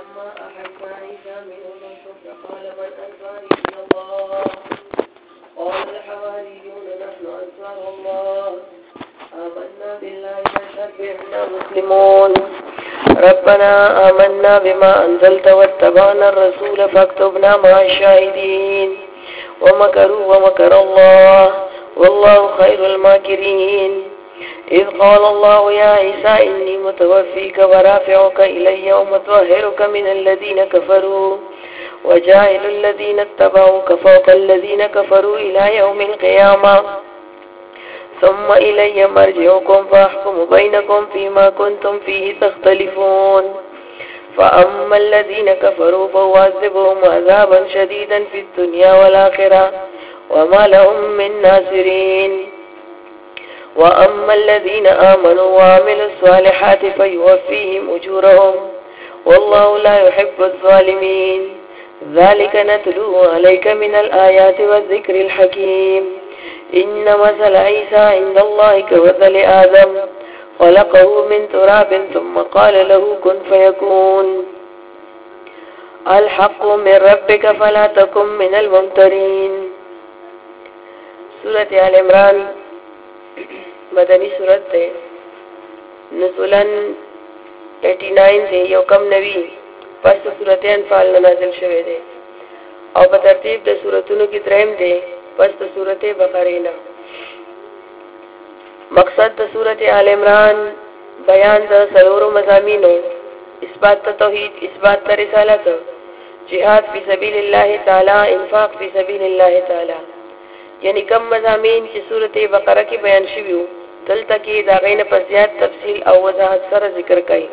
فلما أحس عيسى منهم الكفر قال من أنصاري إلى الله قال الحواريون نحن أنصار الله آمنا بالله واشهد بأننا مسلمون ربنا آمنا بما أنزلت واتبعنا الرسول فاكتبنا مع الشاهدين ومكروا ومكر الله والله خير الماكرين إذ قال الله يا عيسى إني متوفيك ورافعك إلي ومطهرك من الذين كفروا وجاعل الذين اتبعوك فوق الذين كفروا إلى يوم القيامة ثم إلي مرجعكم فأحكم بينكم فيما كنتم فيه تختلفون فأما الذين كفروا فأعذبهم عذابا شديدا في الدنيا والآخرة وما لهم من ناصرين وأما الذين آمنوا وعملوا الصالحات فيوفيهم أجورهم والله لا يحب الظالمين ذلك نتلوه عليك من الآيات والذكر الحكيم إن مثل عيسى عند الله كمثل آدم خلقه من تراب ثم قال له كن فيكون الحق من ربك فلا تكن من الممترين سورة آل عمران مدنی صورت ده نزولاً 89 ده یو کم نوی پس ده صورت انفال نازل شوه ده او په ترتیب ده صورتونو کی درهم ده پس ده صورت بقرینا مقصد ده صورت آل عمران بیان ده سلور مضامینو اثبات ده توحید اثبات ده رسالت جهاد فی سبیل اللہ تعالی انفاق فی سبیل اللہ تعالی یعنی کم مضامین چې صورت بقره کې بیان شویو دلته کې دا غینه په زیات تفصیل او وضاحت سره ذکر کړي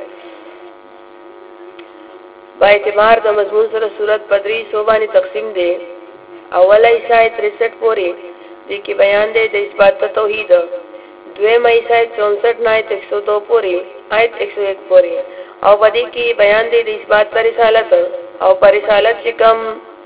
با اعتبار د مضمون سره صورت پدری صوبانی تقسیم ده اوله ایسا 63 پورې د کې بیان ده د اثبات توحید دویم ایسا 64 نه 102 پورې آیت 101 پورې او باندې کې بیان ده د اثبات رسالت او پر رسالت چې کوم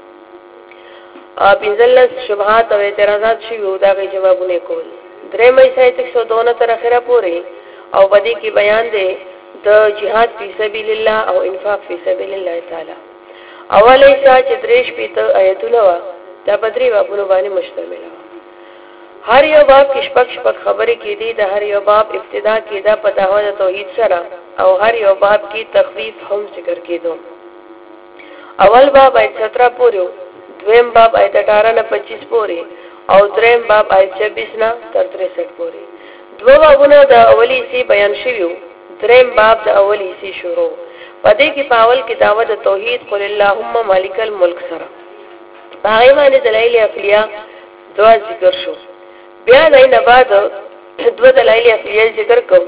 پنځلس شبهات او اعتراضات شوي دا غي جوابونه کول درې مې سایت 102 تر اخره پورې او باندې کې بیان دی د جهاد فی سبیل الله او انفاق فی سبیل الله تعالی اوله سات دریش پیته آیتونه وا دا بدري بابونو باندې مشتمل هر یو باب کې شپږ خبرې کې دي د هر یو باب ابتدا کې دا په دعوه توحید سره او هر یو باب کې تخفیف هم ذکر کېدو اول باب آیت 17 پورې دویم باب آیت 18 نه 25 پورې او دریم باب آیت 26 نه تر 63 پورې دوه بابونه د اولی سی بیان شویو دریم باب د اولی سی شروع پدې کې پاول کې دعوت توحید قل اللهم مالک الملک سره هغه باندې دلایل عقلیه دوا ذکر شو بیا دینه بعد دوه دلایل عقلیه ذکر کوم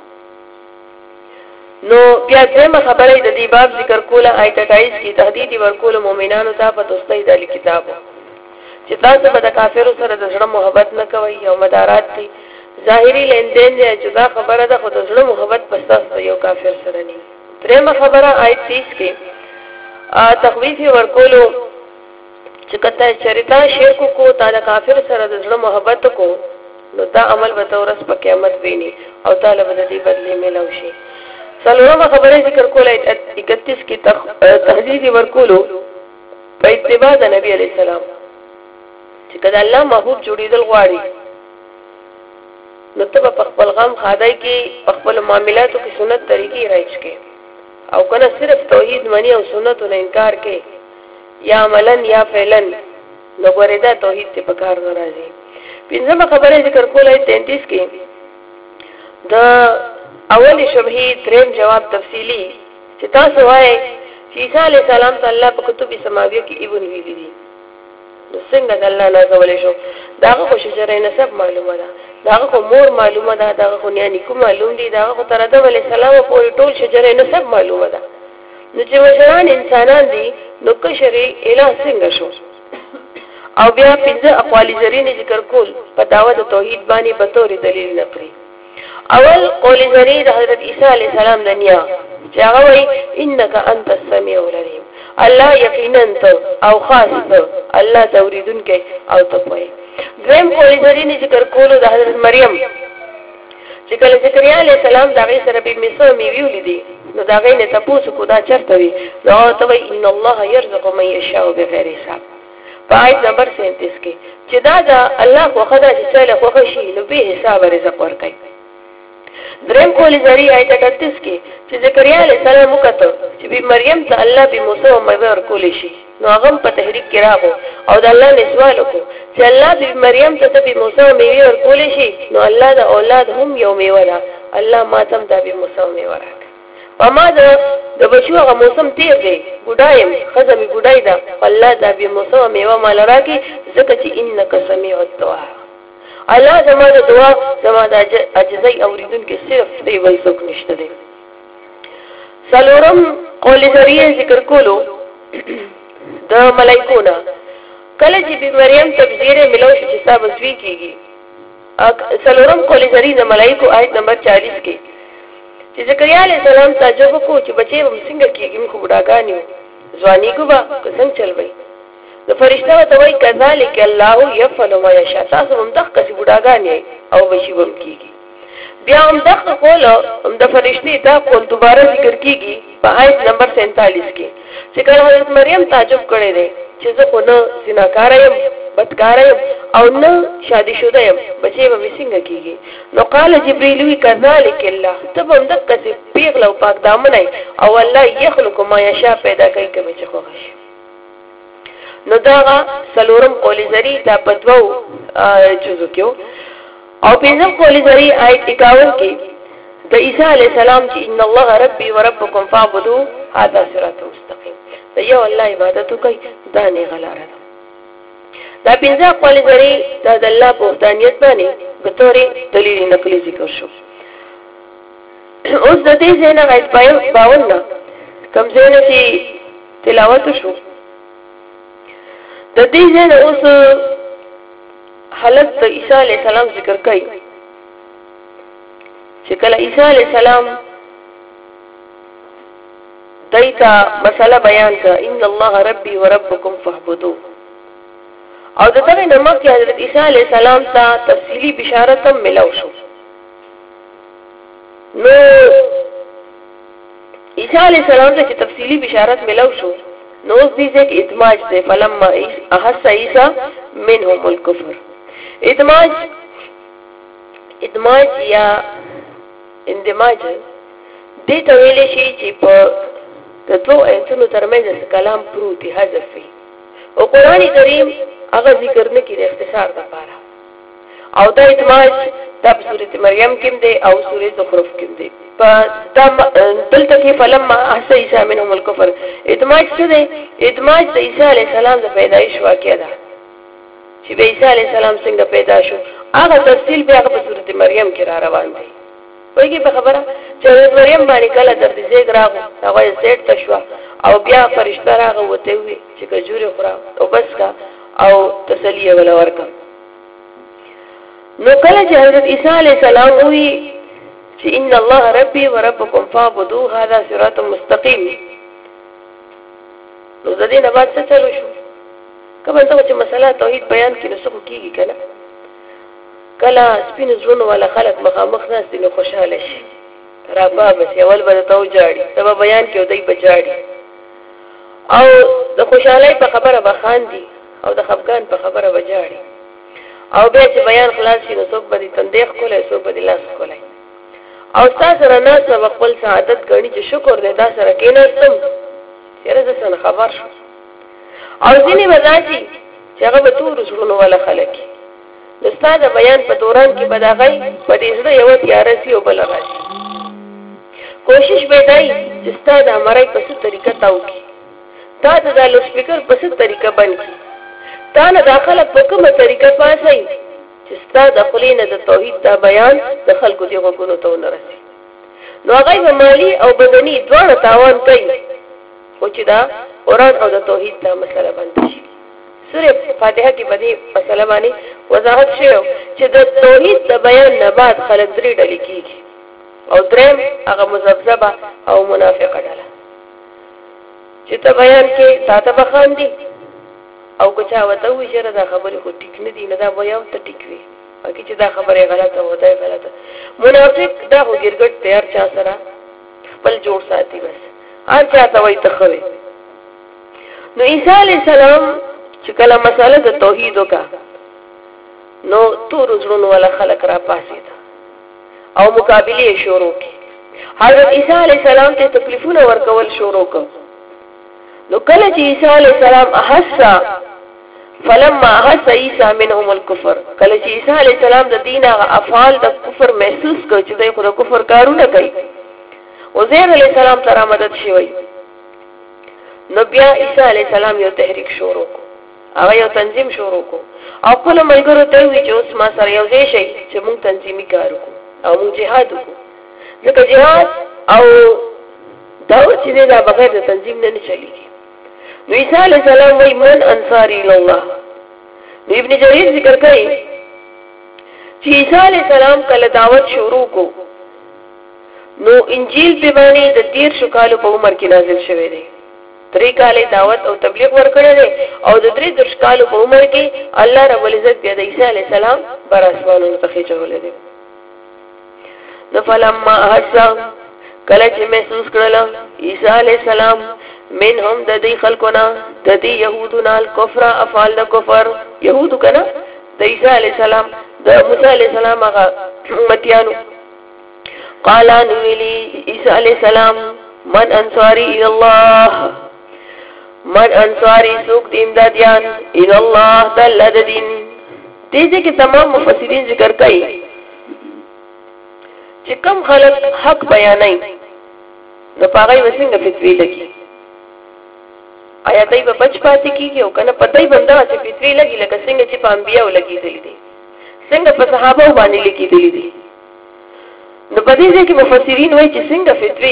نو بیا دغه خبرې د دې باب ذکر کوله آیت 28 کې تهدید ورکول مؤمنانو ته په دوستۍ د کتابو چې تاسو به د کافرو سره د زړه محبت نه کوي او مدارات دي ظاهري لیندین دی چې دا خبره ده خو د زړه محبت پس تاسو یو کافر سره نه درېمه خبره آیت 30 کې تخویف ورکولو چې کته شریطه شرک کو تا د کافر سره د زړه محبت کو نو دا عمل به تورس په قیامت ویني او تعالی به دې بدلی ملو شي سلومه خبره ذکر کوله 31 کې تهدید ورکولو په اتباع د نبی علی السلام چې کله الله محبوب جوړیدل غواړي نو ته په خپل غم خدای کې خپل معاملاتو کې سنت طریقې راځ کې او کنه صرف توحید منی او سنت نه انکار کې یا عملن یا فعلن نو ګورېدا توحید ته پکار ناراضي پنځمه خبره ذکر کوله 33 کې د اولی شبهی دریم جواب تفصیلی چې تاسو وایي چې عیسی علی السلام ته الله په کتب سماویه کې ایون ویلي دي نو څنګه د الله نه کولای شو داغه خو شجره نسب معلومه ده داغه خو مور معلومه ده داغه خو نیانی کوم معلوم دي داغه خو تر آدم علی السلام پورې ټول شجره نسب معلومه ده نو چې مشران انسانان دي نو کشری الہ څنګه شو او بیا پنځه اقوال زرین ذکر کول په دعوت توحید باندې به تور دلیل نقلی اول قول زری د حضرت عیسی علیہ السلام دنیا چې هغه وایي انک انت السمیع العلیم الله یقینا ته او خاص ته الله توریدونکې او ته وایي دریم قول زری ذکر کولو د حضرت مریم چې کله زکریا علیہ السلام دغه سره به میسو میویول دي نو دا غي نه تاسو کو دا چرته وي نو ته وي ان الله يرزق من يشاء بغیر حساب آیت نمبر 37 کې چې دا الله خو خدای چې څله خو شي نو به حساب رزق ورکړي دریم کولی زری آیت 38 کې چې زکریا علیه السلام وکړه چې بی مریم ته الله به موسی او مې ورکول شي نو هغه په تحریک کې راغو او د الله نه سوال وکړو چې الله به مریم ته به موسی او مې ورکول شي نو الله د اولاد هم یو میوه ده الله ماتم د به موسی او مې ورک اما د بچو هغه موسم تیر دی ګډایم خزمې ګډای ده الله د به موسی او مې مال راکې ځکه چې انک سمیع الدعاء الله زما د دعا زما د عجزي اوریدونکو صرف دی وای څوک نشته دی سلورم قول ذریعہ ذکر کولو د ملائکونا کله چې بی مریم تبذیر ملو چې حساب وسوي کیږي سلورم قول ذریعہ د ملائکو آیت نمبر 40 کې چې زکریا علیہ السلام تعجب کو چې بچي هم څنګه کیږي موږ بډاګانیو ځواني کو با څنګه چلوي د فرشتہ ته وای کذالک الله يفعل ما يشاء تاسو هم دغه کسي بډاګانی او بشي وم کیږي بیا هم دغه قول هم د فرشتي دا قول دوباره ذکر کیږي په آیت نمبر 47 کې چې کله حضرت مریم تعجب کړي دي چې زه خو نه زناکار یم بدکار یم او نه شادي شوده یم بچي به څنګه کیږي نو قال جبريل وی کذالک الله تب هم دغه کسي پیغلو پاک دامن او الله يخلق ما يشاء پیدا کوي کوم چې خوښ نو دا سلورم قول زری دا پدوو جزو کیو او پینزم قول زری آیت 51 کی دا عیسیٰ علیہ السلام چی ان اللہ ربی و ربکم فعبدو هذا صراط مستقیم دا یو اللہ عبادتو کئی دا نیغلار دا پینزم قول زری دا دا اللہ پوحدانیت بانی بطور دلیل نقلی ذکر شو اوز دا دی زینا آیت 52 نا کم زینا چی تلاوتو شو د دې ځای اوس حالت د عیسی علیه السلام ذکر کوي چې کله عیسی علیه السلام دایته مسله بیان کړه ان الله ربي وربكم فاعبدوه او دغه نمک کې حضرت عیسی علیه السلام ته تفصیلی بشارت هم ملو شو نو عیسی علیه السلام ته تفصیلی بشارت ملو شو نو دې ځکه ادماج ته فلما احس عیسی منهم الكفر ادماج یا اندماج دې ته ویل شي چې په د دوه ایتونو ترمنځ کلام پروت حذف وي او قران کریم هغه ذکر نه کړي اختصار لپاره او دا ادماج د سورۃ مریم کې دی او سورۃ زخرف کې دی په دلته کې فلما احس عیسی منهم الكفر ادماج څه دی ادماج د عیسی علی السلام د پیدایش واقعه ده چې د عیسی علی السلام څنګه پیدا شو هغه تفصیل بیا په سورۃ مریم کې را روان دی وایي په خبره چې مریم باندې کله درد زیګ راغو هغه سیټ تشوا او بیا فرشتہ راغو وته وي چې کجوري خورا او بس کا او تسلیه ولا ورکا نو کله چې حضرت عیسی علیه السلام وی چې ان الله ربي وربكم فاعبدوه هذا صراط مستقيم نو د دې نه بعد څه چلو شو کله چې مسله توحید بیان کړي نو څه کیږي کنه کله سپین زړونو ولا خلق مخامخ ناس دي نو خوشاله شي رابا بس اول به تو جاړي سبب بیان کې ودی بجاړي او د خوشحالي په خبره بخاندي او د خفقان په خبره بجاړي او بیا چې بیان خلاص شي نو څوک به تندیخ کولای څوک به لاس کولای او تاسو سره نه څه خپل سعادت غني چې شکر دې دا سره کېناستم چیرې څه خبر شو او ځینې بداسي چې هغه به تور زړونو ولا خلک د استاد بیان په دوران کې بداغي په دې سره یو تیارسي او بل راشي کوشش به دای چې استاد امرای په څه طریقه تاو کی تا د لو سپیکر په څه طریقه باندې تا نه داخله په کومه طریقه پاسای چې استاد خپلینه د توحید دا بیان د خلکو دی غوونو ته ورسي نو هغه مالی او بدني دواړه تاوان کوي خو چې دا قرآن او د توحید دا مسله باندې شي سوره فاتحه کې باندې مسله باندې وضاحت شوی چې د توحید د بیان نه بعد خلک درې ډلې کیږي او دریم هغه مذبذبه او منافقه ډله چې ته بیان کې تاسو بخاندي او که چا وته وي چې دا خبره خو ټیک نه دي نه دا وایو ته ټیک وي اګه چې دا خبره غلطه وته غلطه منافق دا هو ګرګټ تیار چا سره خپل جوړ ساتي بس هر چاته وایي ته ښه وې. نو عیسی علیه السلام چې کله مسله د توحید وکړه نو تور زړونو والا خلک را پاسېده او مقابلې شروع کړې. حضرت عیسی علیه السلام ته تکلیفونه ورکول شروع کړ. نو کله چې عیسی علیه السلام احس فلما احس عیسی منهم الكفر، کله چې عیسی علیه السلام د دین هغه افعال د کفر محسوس کړ چې دوی خو د کفر کارونه کوي، عزیر علیه السلام ته را مدد شوی. نو بیا عیسی علیه السلام یو تحریک شروع کړ، هغه یو تنظیم شروع کړ او خپل ملګرو ته وی چې اوس ما سره یو ځای شي چې موږ تنظیمي کار وکړو او موږ جهاد وکړو. ځکه جهاد او دعوت چې دا بغیر د تنظیم نه چلیږي. نو عیسی علیه السلام وی من انصاری الله. نو ابن جریر ذکر کوي چې عیسی علیه السلام کله دعوت شروع کو نو انجیل په باندې د 13 کالو په عمر کې نازل شوی دی. 3 کال دعوت او تبلیغ ورکړی دی او د 3 کالو په عمر کې الله رب العزت بیا د عیسی علیه السلام بر اسمانونو ته خېچولی دی. نو فلما احس کله چې محسوس کړل عیسی علیه السلام منهم د دې خلقونه د دې يهودونو الکفر افعال د کفر يهودو کنه د عیسی علیه السلام د موسی علیه السلام هغه امتیانو قال ان ویلی عیسی علیه السلام من انصاری الى الله، من انصاری سوق د امدادیان الى الله تعالی د دین. دې کې تمام مفسرین ذکر کوي چې کم خلک حق بیانای نو پاغي وسنګ فتوی لګي، آیا دای په بچ پاتې کیږي او کنه پدای بندا چې فتوی لګي لکه څنګه چې په انبیاء لګیدلې دي، څنګه په صحابه باندې لګیدلې دي. نو په دې کې مفسرین وایي چې څنګه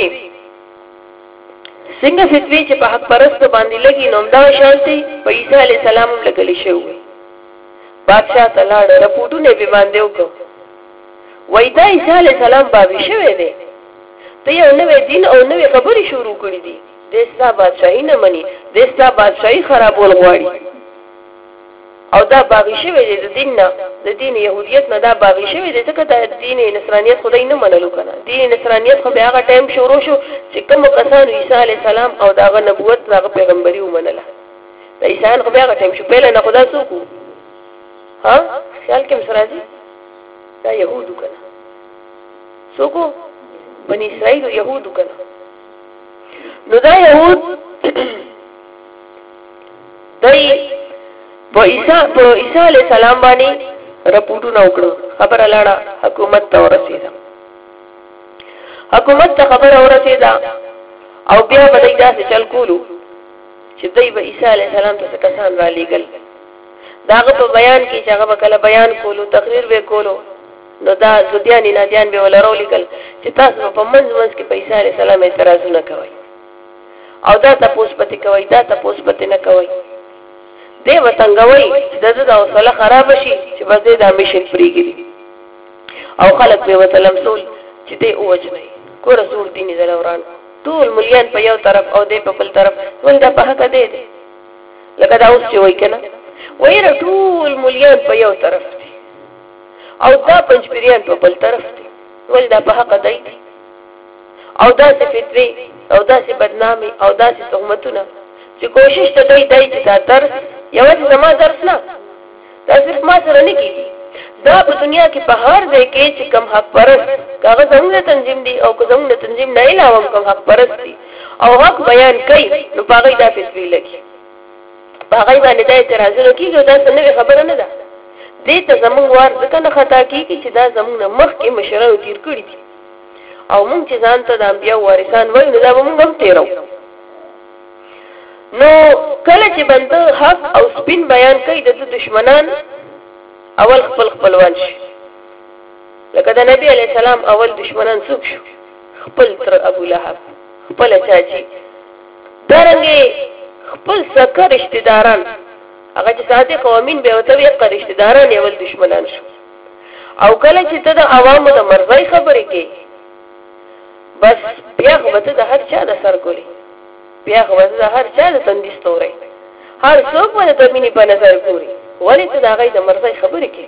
فتوی چې په حق پرست باندې لګي نو دا شانتي په عیسی علی السلام لګلې شوی. بادشاہ تلاړ رپورټونه به باندې وکړ وای دا عیسی علی السلام باندې شوی دی، ته یو نوې دین او نوې خبرې شروع کړې دي، دستا بادشاہي نه مني، دستا بادشاہي خرابول غواړي او دا باغی شوی دی د دین نه، د دین يهودیت نه دا باغی شوی دی ځکه د دین نصرانیت خدای نه منلو کنه. دین نصرانیت خو بیا هغه ټایم شروع شو چې کوم کسان عیسی علی السلام او داغه نبوت داغه پیغمبري ومنله. د عیسی خو بیا هغه ټایم شو پهله نه خدا څوک ها خیال کې مسراجي دا يهودو کنه، څوک بني اسرائیل يهودو کنه. نو دا يهود دای په عیسی علی السلام باندې رپورټونه وکړو، خبره لاړه حکومت ته ورسېده، حکومت ته خبره ورسېده او بیا به دوی داسې چل کولو چې دوی به عیسی علی السلام ته کسان را لېږل، د هغه په بیان کې چې هغه به کله بیان کولو تقریر به کولو نو دا زدیان نادیان به ولا راولېږل چې تاسو په منځ کې په عیسی علی السلام اعتراضونه کوئ او دا تاسو پته کوي، دا تاسو پته نه کوي، دی وتنګوي چې د حوصله خراب شي چې بس دا میشن پریږي او خلک به وتلمسول چې دی اوجني کور رسول دین زلوران ټول مليان په یو طرف او دی په بل طرف ول دا په حق دی لکه دا اوس چې وای کنه وایره ټول مليان په یو طرف دي او دا پنځپریان په بل طرف دي ول دا په حق دی او دا څه فتوی او دا څه بدنامي او دا څه تهمتونه چې کوشش ته دی چې دا درس یوازې زما درس نه دا صرف ما سره نه کیږي، دا په دنیا کې په هر ځای کې چې کم حق پرست کاغذ زموږ تنظیم دي او که زموږ تنظیم نه علاوه کم حق پرست دي او حق بیان کوي نو پاغې دا فتوی لګي، پاغې باندې دا اعتراضونه کیږي دا څه نوې خبره نه ده. دې ته زموږ وار ځکه نه خطا کیږي چې دا زموږ مخکې مشرانو تیر کړي دي او موږ چې ځان ته د انبیاء وارثان وایو نو دا به موږ هم تیرو. نو کله چې بنده حق او سپین بیان کوي د دشمنان اول خپلوان شي، لکه د نبی علی السلام اول دشمنان څوک شو؟ خپل تر ابو لهب، خپل چاچی، دارنګه خپل سکه رشتہ داران هغه چې صادق او امین به وته یې رشتہ داران اول دشمنان شو. او کله چې ته د عوامو د مرضی خبرې کوي بس بیا خو ته د هر چا د سر ګولې، بیا خو ته هر چا د تندې ستوري، هر څوک باندې ته مینې په نظر ګوري، ولې ته د هغې د مرضی خبرې کوي.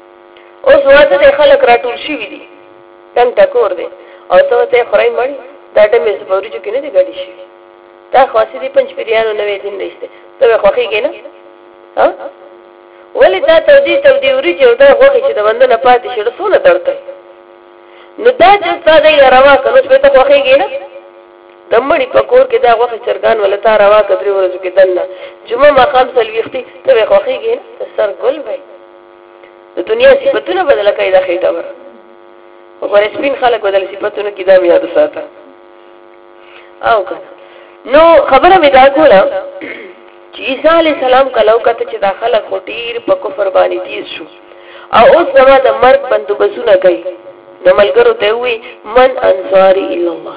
اوس واده د خلک راټول شوي دي ټنګ ټکور دی او ته ورته خورئ مړي دا ټیم یې سپورجو کې نه دی ګډي شي دا خاصه دي پنځ پیریانو نوې دین رسته ته خوخیږي نه ها ولې دا تودي وري چې دا خوخي چې د بندنه پاتې شي رسونه درته نو دا چې ساده روا کنه چې ته خوخیږي نه دمړي پکور کې دا وخت چرګان ولتا روا کدري ورځو کې دنه جمعه مقام سلويختي ته خوخيږي نه سر ګل وای د دنیا صفاتونه بدل کړي دا خېټه ور وګوره سپین خلک بدل صفاتونه کې دا یاد ساته او کنه نو خبره مې دا کوله چې عیسی علی السلام کلو کته چې داخله کوټیر په کفر باندې تیز شو او اوس زما د مرګ بندوبسونه کوي نو ملګرو ته وی من انصاری الی الله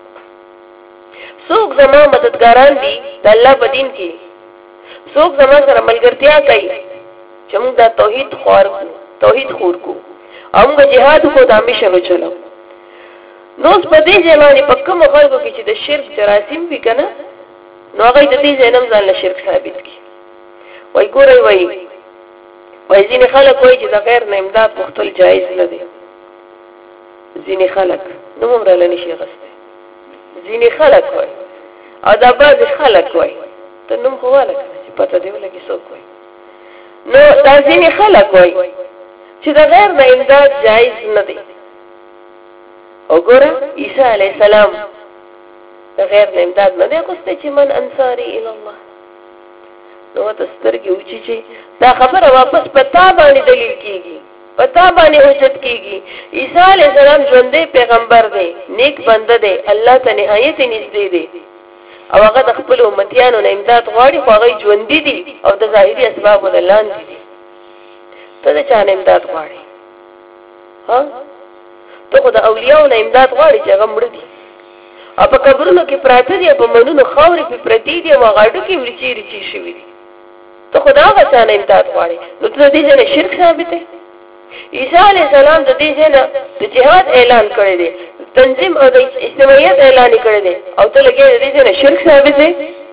څوک زما مددګاران دي د الله په دین کې څوک زما سره ملګرتیا کوي چې موږ د توحید خور کو او موږ جهاد کو د همیشه چلو نو په دې ځمانه په کوم خلکو کې چې د شرک جراثیم وی کنه نو هغه د دې ځنم ځان له شرک ثابت کی وای ګورای وای ځینې خلک وای چې د غیر نه امداد مختل جایز نه دي ځینې خلک نو موږ رالنه شي غسته ځینې خلک وای او دا بعض خلک وای ته نوم خواله چې پته دی ولګي څوک وای نو دا ځینې خلک وای چې د غیر نه امداد جایز نه دي وګوره عیسی علی السلام د غیر نه امداد نه دی کوسته چې من انصاری الی الله نو تسترګي اوچی چې دا خبره واپس پتا باندې دلیل کیږي پتا باندې حجت کیږي عیسی علی السلام ژوندې پیغمبر دی نیک بنده دی الله ته نهایت نږدې دی او هغه د خپل امتیانو نه امداد غواړي خو هغه ژوندې دي او د ظاهري اسباب ودلاندې دي ته د چا نه امداد غواړي ها ته خو د اولیاء نه امداد غواړي چې هغه مړ دي او په قبرونو کې پراته دي په منونو خاورې په پرتی دي او غاډو کې ورچی شوی دي ته خدا غا نه امداد غواړي نو ته دې نه شرک ثابت دی عیسی علی السلام د دې نه د جهاد اعلان کړی دی تنظیم او د اسلامیت اعلان کړی دی او ته لګې دې نه شرک ثابت دی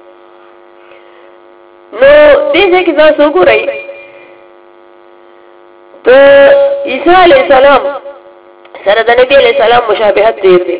نو دې کې تاسو وګورئ ته عیسی علی السلام سره د نبی علی السلام مشابهت ډیر دی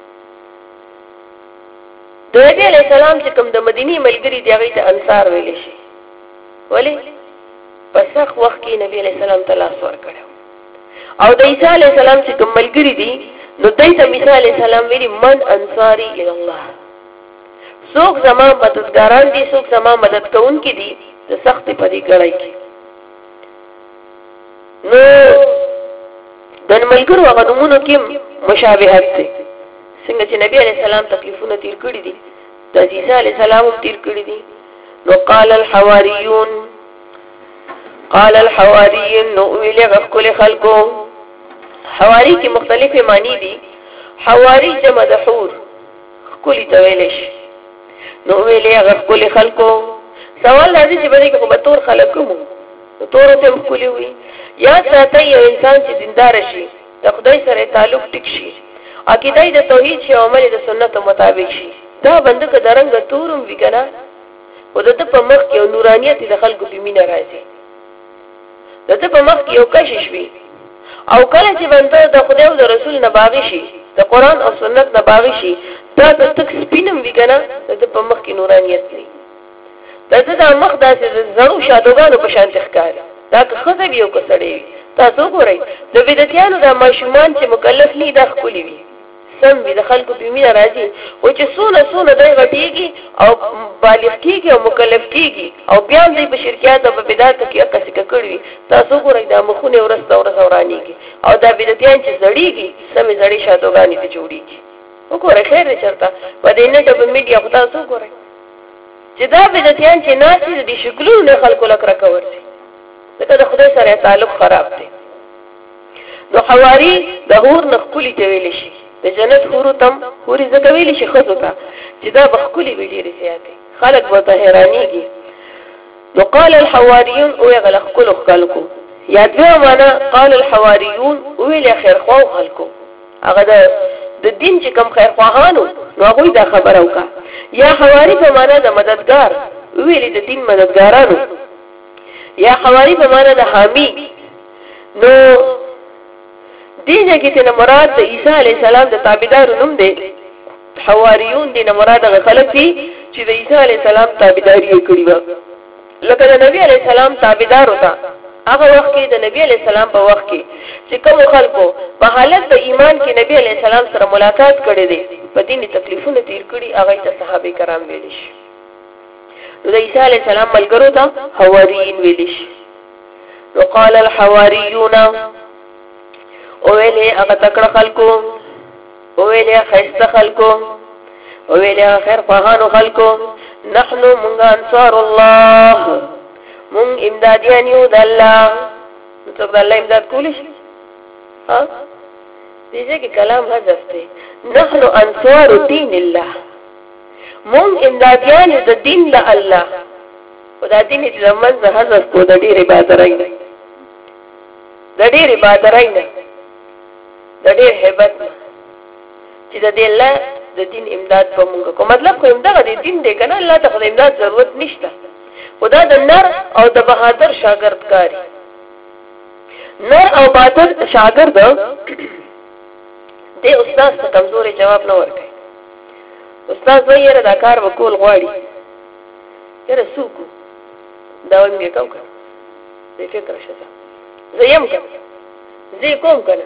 د نبی علی السلام چې کوم د مدینی ملګری دی هغه ته انصار ویل شي ولی پس وخت کې نبی علی السلام ته لاس ورکړو او د عیسی علی السلام چې کوم ملګری دي نو دای ته عیسی علی السلام ویلي من انصاری الی الله څوک زما مددګاران دي څوک زما مدد کوونکي دي د سخت په دې ګړای کې نو د ملګرو هغه نمونه کې مشابهت دي څنګه چې نبی علی السلام تکلیفونه تیر کړی دي د عیسی علی السلام تیر کړی دي نو قال الحواریون نو ویل غکل خلقو حواری کی مختلف معنی دي حواری جمع د حور کلی تویلش نو ویل غکل خلقو سوال راځي چې باندې کوم تور خلقو نو تور ته کلی وي یا ساته یو انسان چې دیندار شي د خدای سره تعلق ټیک شي عقیده د توحید شي او عمل د سنت مطابق شي دا بنده که درنګ تورم وکنا او دته په مخ کې نورانیت د خلکو په مینه راځي دته په مخ کې یو کشش وي او کله چې بنده د خدای او د رسول نه باغی شي د قران او سنت نه باغی شي دا د تک سپینم وکنا دته په مخ کې نورانیت دی دته د مخ داسې زړو شادوګانو په شان ښکاري دا که خزه یو کسړی تاسو ګورئ د بدعتانو د ماشومان چې مکلف نه د خپلې وي سم وي د خلکو په مینه راځي او چې سونه دای غټيږي او بالغ کیږي او مکلف کیږي او بیا دې په شرکیات او په بدعت کې اکاسي کړی تاسو ګورئ دا مخونه ورستورانيږي او دا بدعتيان چې زړیږي سمې زړې شادوګانی ته جوړيږي وګورئ خیر چرته په دې نه د میډیا خو تاسو ګورئ چې دا بدعتيان چې ناسي دي شکلونه نه خلکو لکه راکورسي دا د خدای سره تعلق خراب دی نو حواری د هور نخکلی ته ویل شي د جنت هورو تم هوري زکه ویل شي خزو ته چې دا بخکلی ویلې رسیاته خلق به حیرانيږي نو قال الحواریون او یغلق کل خلقو یا دوه معنا قال الحواریون او ویل خیر خو خلقو هغه د دین چې کم خیر خواهانو نو هغه دا خبره وکا یا حواری په معنا د مددگار ویل د دین مددګارانو یا حواری په معنا د حامی نو دې ځکه چې مراد د عیسی علی السلام د تابعدارو نوم دی حواریون دي نه مراد هغه خلک دي چې د عیسی علی السلام تابعداري کړې و لکه د نبی علی السلام تابعدار وتا هغه وخت کې د نبی علی السلام په وخت کې چې کوم خلکو په حالت د ایمان کې نبی علی السلام سره ملاقات کړي دي په دیني تکلیفونه تیر کړي هغه ته صحابه کرام ویل شي نو د عیسی علی السلام ملګرو ته حواریین ویل شي وقال الحواریون اوله هغه تکړه خلکو اوله خیسته خلکو اوله خیر خواهانو خلکو نحنو منغ انصار الله من امدادیان یو د الله مطلب د الله امداد کولی شي ها دیجه کې کلام حذف دی نحنو انصار دین الله من امدادیان د دین د الله او د دین چې زمون زه حذف کو د ډېر عبادتای نه د ډېر عبادتای نه د ډېر hebat چې د الله د دین امداد په موږ کو مطلب خو امداد د دین دی کنه الله ته د امداد ضرورت نشته خدا د نر او د بهادر شاګرد کاری نر او بهادر شاګرد د استاد څخه کمزوري جواب نه ورکړي استاد وایي دا کار وکول غواړي یره سوکو دا وایي کوم کار دې فکر شته زیم کوم زی کوم کنه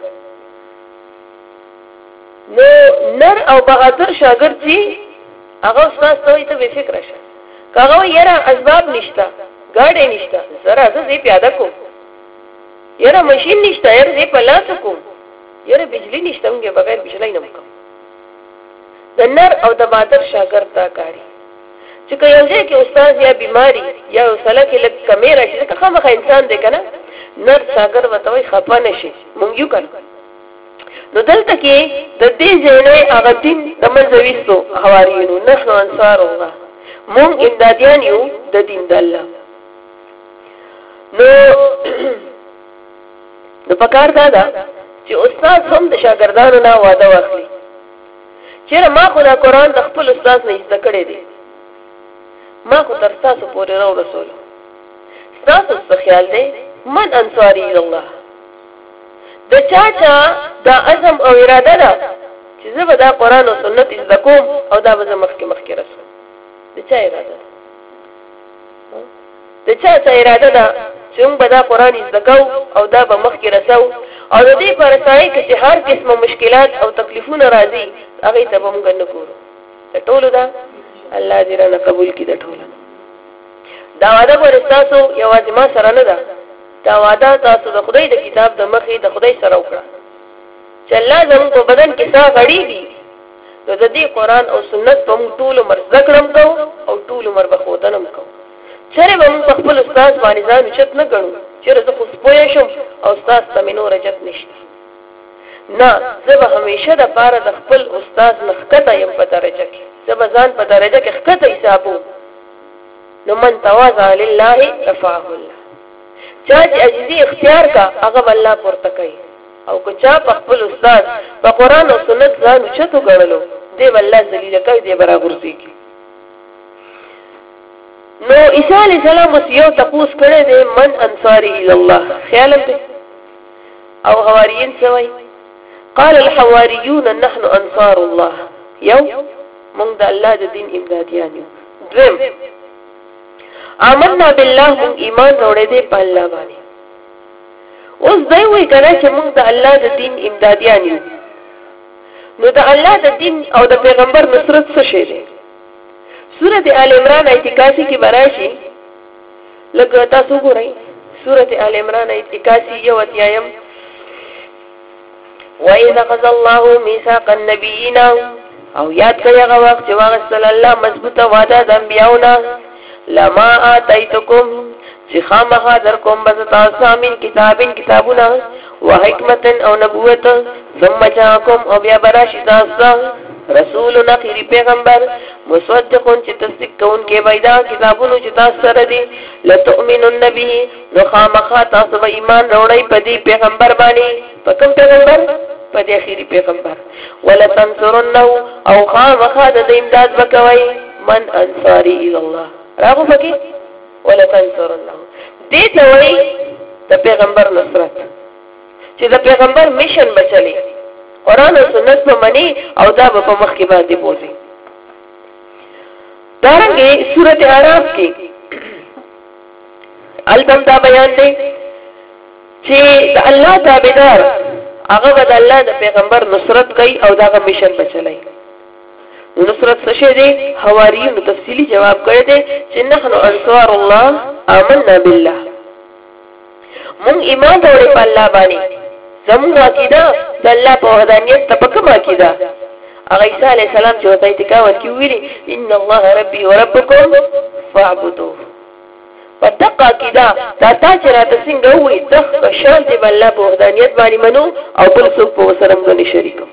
نو نر او بهادر شاګرد چې هغه استاد ته وایي ته به فکر شه کاغه یره اسباب نشتا گاډي نشتا زرا زه پیاده کوم یره ماشين نشتا یره زه پلاس کوم یره بجلی نشتا موږ بغیر بجلی نه وکم د نر او د بهادر شاګرد دا کاری چې یو ځای کې استاد یا بیماری یا وسله کې لږ کمیره شي که خامخا انسان دی کنه نر شاګرد وتوي خپه نشي مونږ یو کنه نو دلته کې د دې ځای هغه دین د منځويستو حواریونو نحنو انصار الله مونږ امدادیان یو د دین د الله نو پکار دا چې استاد هم د شاګردانو نه وعده واخلي چیرې ما خو دا قرآن د خپل استاد نه زده کړی دی ما خو تر تاسو پورې راو رسول تاسو څه خیال دی من انصاری الله د چا دا عزم او اراده ده چې زه به دا قرآن او سنت زده کوم او دا به مخکې رسول د چا اراده د چا اراده ده چې موږ به دا قرآن زده کوو او دا به مخکې رسو او د دې پر سای کې چې هر قسمه مشکلات او تکلیفونه راځي هغه ته به موږ نه ګورو د ټولو دا الله دې رانه قبول کړي د ټولو دا وعده ورستاسو یوازې ما سره نه ده دا وعده تاسو د خدای د کتاب د مخې د خدای سره وکړه چې الله زموږ په بدن کې ساه غړيږي نو د دې قرآن او سنت په موږ ټول عمر ذکرم کو او ټول عمر به خودنم کو چیرې به موږ خپل استاد باندې ځان چت نه ګڼو چیرې زه خو سپوی شم او استاد ته مې نور جت نشته نه زه به همیشه د پاره د خپل استاد نخکته یم په درجه کې زه به ځان په درجه کې ښکته حسابو نو من تواضع لله رفعه الله چا چې عجزي اختیار کا هغه الله پورته کوي او که چا په خپل استاد په قرآن او سنت ځان چتو ګڼلو دی والله ذلیل کوي دی برابر دي نو عیسی علیہ السلام یو تپوس کړی دی من انصاری الی الله خیال دې او حواریین سوي قال الحواریون نحن انصار الله یو موږ د الله د دین امدادیان یو دویم آمنا بالله موږ ایمان وروړې دی په الله باندې اوس دوی وی کنه چې موږ د الله د دین امدادیان یو نو د الله د دین او د پیغمبر نصرت څه شی دی سورۃ آل عمران آیت 81 کې براشي لکه تاسو ګورئ سورۃ آل عمران آیت 81 یو اتیایم وَإِذَا أَخَذَ اللَّهُ مِيثَاقَ النَّبِيِّينَ او یاد کړئ هغه وخت چې واغستل الله مضبوطه وعده د انبیاؤنا لما آتیتکم چې خامخا در کوم بس تاسو امین کتابونه و حکمت او نبوت ثم جاءکم او بیا براشي تاسو رسول اخیر پیغمبر مصدقون چې تصدیق کوونکي وایدا کتابونو چې تاسو سره دي لتؤمنون به نو خامخا تاسو به ایمان وروړی په دې پیغمبر باندې په کوم پیغمبر په دې اخیری پیغمبر ولا تنصرنه او خامخا د امداد وکوي من انصاری الى الله راغو پکې ولا تنصرنه دې ته وایي د پیغمبر نصرت چې د پیغمبر میشن بچلي قرآن او سنت په منی او دا په مخ کې باندې بوزي. دارنګه سورته اعراف کې البم دا بیان دی چې د الله تابعدار هغه د الله د پیغمبر نصرت کوي او دا مشن بچلای. نصرت څه شي دی؟ حواریون تفصیلی جواب کړی دی چې نحنو انصار الله آمنا بالله، مونږ ایمان راوړی په الله باندې، زموږ عقیده د الله په وحدانیت ته پکې عقیده. هغه عیسی علی السلام چې وته اتکاوت کې ویلي ان الله ربي وربكم فاعبدوه. پدقه عقیده دا تا چې راته څنګه وې د شان دی الله په وحدانیت باندې منو او بل څوک په وسره غني شریکو.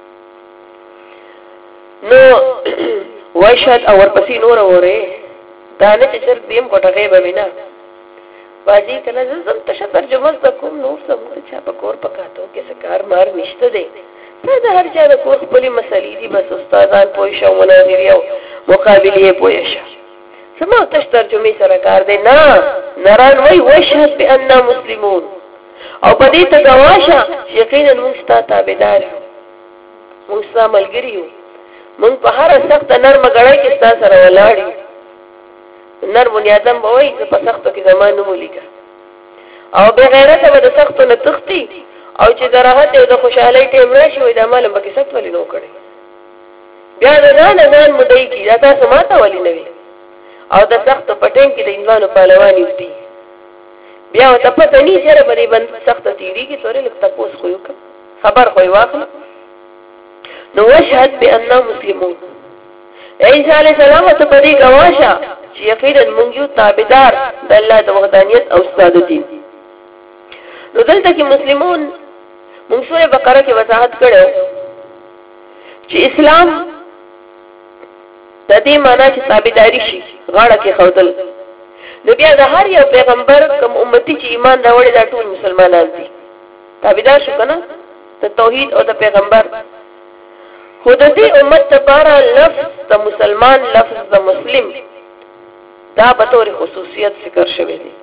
نو وایشت او ورپسې نور اوره دا نه چې صرف دیم کوټه به وینا باجی کله زم ته ترجمه کوم نور سم چې په کور پکاتو کې سکار مار نشته دی. دا هر چا د کور خپلې مسلې دي، بس استادان پوه شو مناظرې او مقابلې پوه شو. سمو تش ترجمه سره کار دی نه نران وای وشهد بأننا مسلمون او په دې ته گواشه یقینا موږ ستاسو تابعدار یو، موږ ستاسو ملګری یو، موږ په هر سخت نرم غړای کې ستاسو سره ولاړ یو. نرم نیازم به وای چې په سختو کې زمانه مولیکا او به غیرت به د سختو نه تختی او چې د راحت او د خوشحالۍ ټیم راشي وای د مال به کې سخت ولې نو کړي بیا نه ځان مدای کی دا تاسو ماته ولې نه وي او د سخت پټین کې د انسانو پهلوانی وتی بیا ته پته نه چیرې باندې بند سخت تیری کې تورې لکه تاسو خو یو خبر خو واخله. نو وشهد بأننا مسلمون عیسی علیہ السلام ته په دې گواشه چې یقینا موږ یو تابعدار د الله د وحدانیت او استاد دین. نو دلته کې مسلمون موږ سورې بقره کې وضاحت کړو چې اسلام د دې معنی چې تابعداري شي غاړه کې خوتل. نو بیا د هر یو پیغمبر کوم امتی چې ایمان راوړي دا ټول مسلمانان دي، تابعدار شو کنه د توحید او د پیغمبر. خو د دې امت لپاره لفظ د مسلمان لفظ د مسلم دا په تور خصوصیت ذکر شوی دی.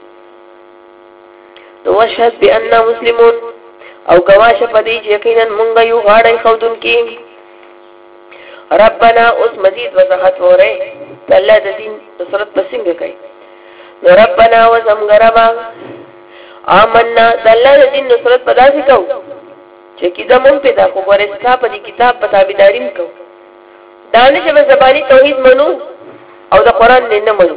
نو وشهد بأننا مسلمون او گواشه پدې چې یقینا مونږ یو غاړې خودون کې. ربنا اوس مزید وضاحت وره الله د دین نصرت پسنګ کوي. نو ربنا وزمغربا آمنا د الله د دین نصرت پدا سي کو چې کیدا مونږ پیدا کو ورستا په دې کتاب په تابعداري کو دانه چې زبانی توحید منو او د قران نه منو.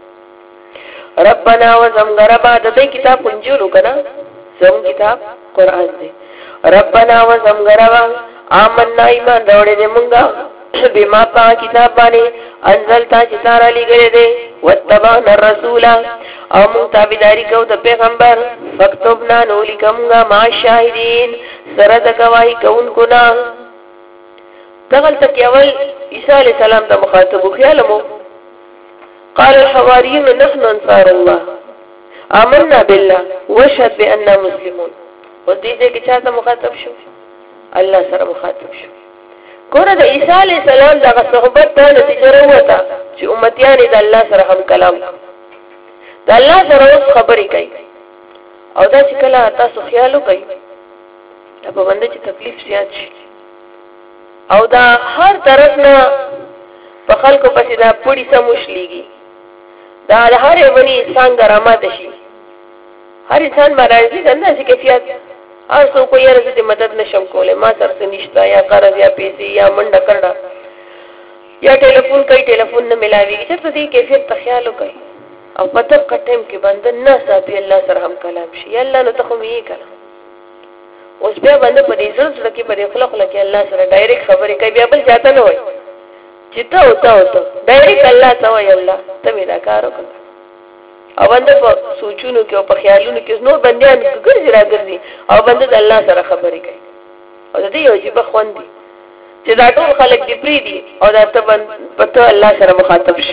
ربنا وزمغربا د دې کتاب پنځولو کنه زم کتاب قران دی. ربنا وزمغربا آمنا ایمان راوړې دې مونږه بما پا کتاب باندې انزلتا چې تار علی ګره دې وتبعنا الرسول او مون تابعداري کو د پیغمبر فكتبنا نو لیکمغه ما شاهدین سره د گواہی کوونکو نا. دغه تک اول عیسی علی السلام د مخاطب خیالمو قال الحواريون نحن انصار الله آمنا بالله وشهد بأننا مسلمون. ودې کې چاته مخاطب شو؟ الله سره مخاطب شو. ګوره د عیسی علی السلام دغه صحبت ته نتیجه وروته چې امتیان د الله سره هم کلام د الله سره خبرې کوي او دا چې کله تاسو خیال وکړئ دا په باندې چې تکلیف زیات شي او دا هر طرف نه په خلکو پسې دا پوری سموشلېږي دا هر ونی انسان ګرامات شي هر انسان باندې څنګه چې کیفیت هر څو کوی رزه مدد نشم کوله ما سره نشتا یا قرض یا پیسې یا منډه کړه یا ټلیفون کوي ټلیفون نه ملاويږي چې دې کیفیت ته خیال وکړي او پته کټم کې باندې نه ساتي الله سره هم کلام شي الله نو ته خو یې کړه اوس بیا باندې په دې سره کې په خلق لکه الله سره ډایرکټ خبرې کوي بیا بل ځاته نه وای چې ته وته ډایرکټ الله ته وای الله ته مې دا کار وکړه او باندې په سوچونو کې او په خیالونو کې نور بنديان ګرځي راګرځي او باندې د الله سره خبرې کوي او د دې یو جيب خوندي چې دا ټول خلک دی پری دي او دا ته پته الله سره مخاطب شي.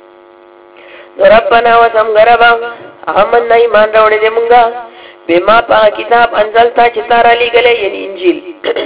ربنا وزمغربا آمنا ایمان راوړې دې مونږه بما پا کتاب انزلتا چې تار علی غلې یعنی انجیل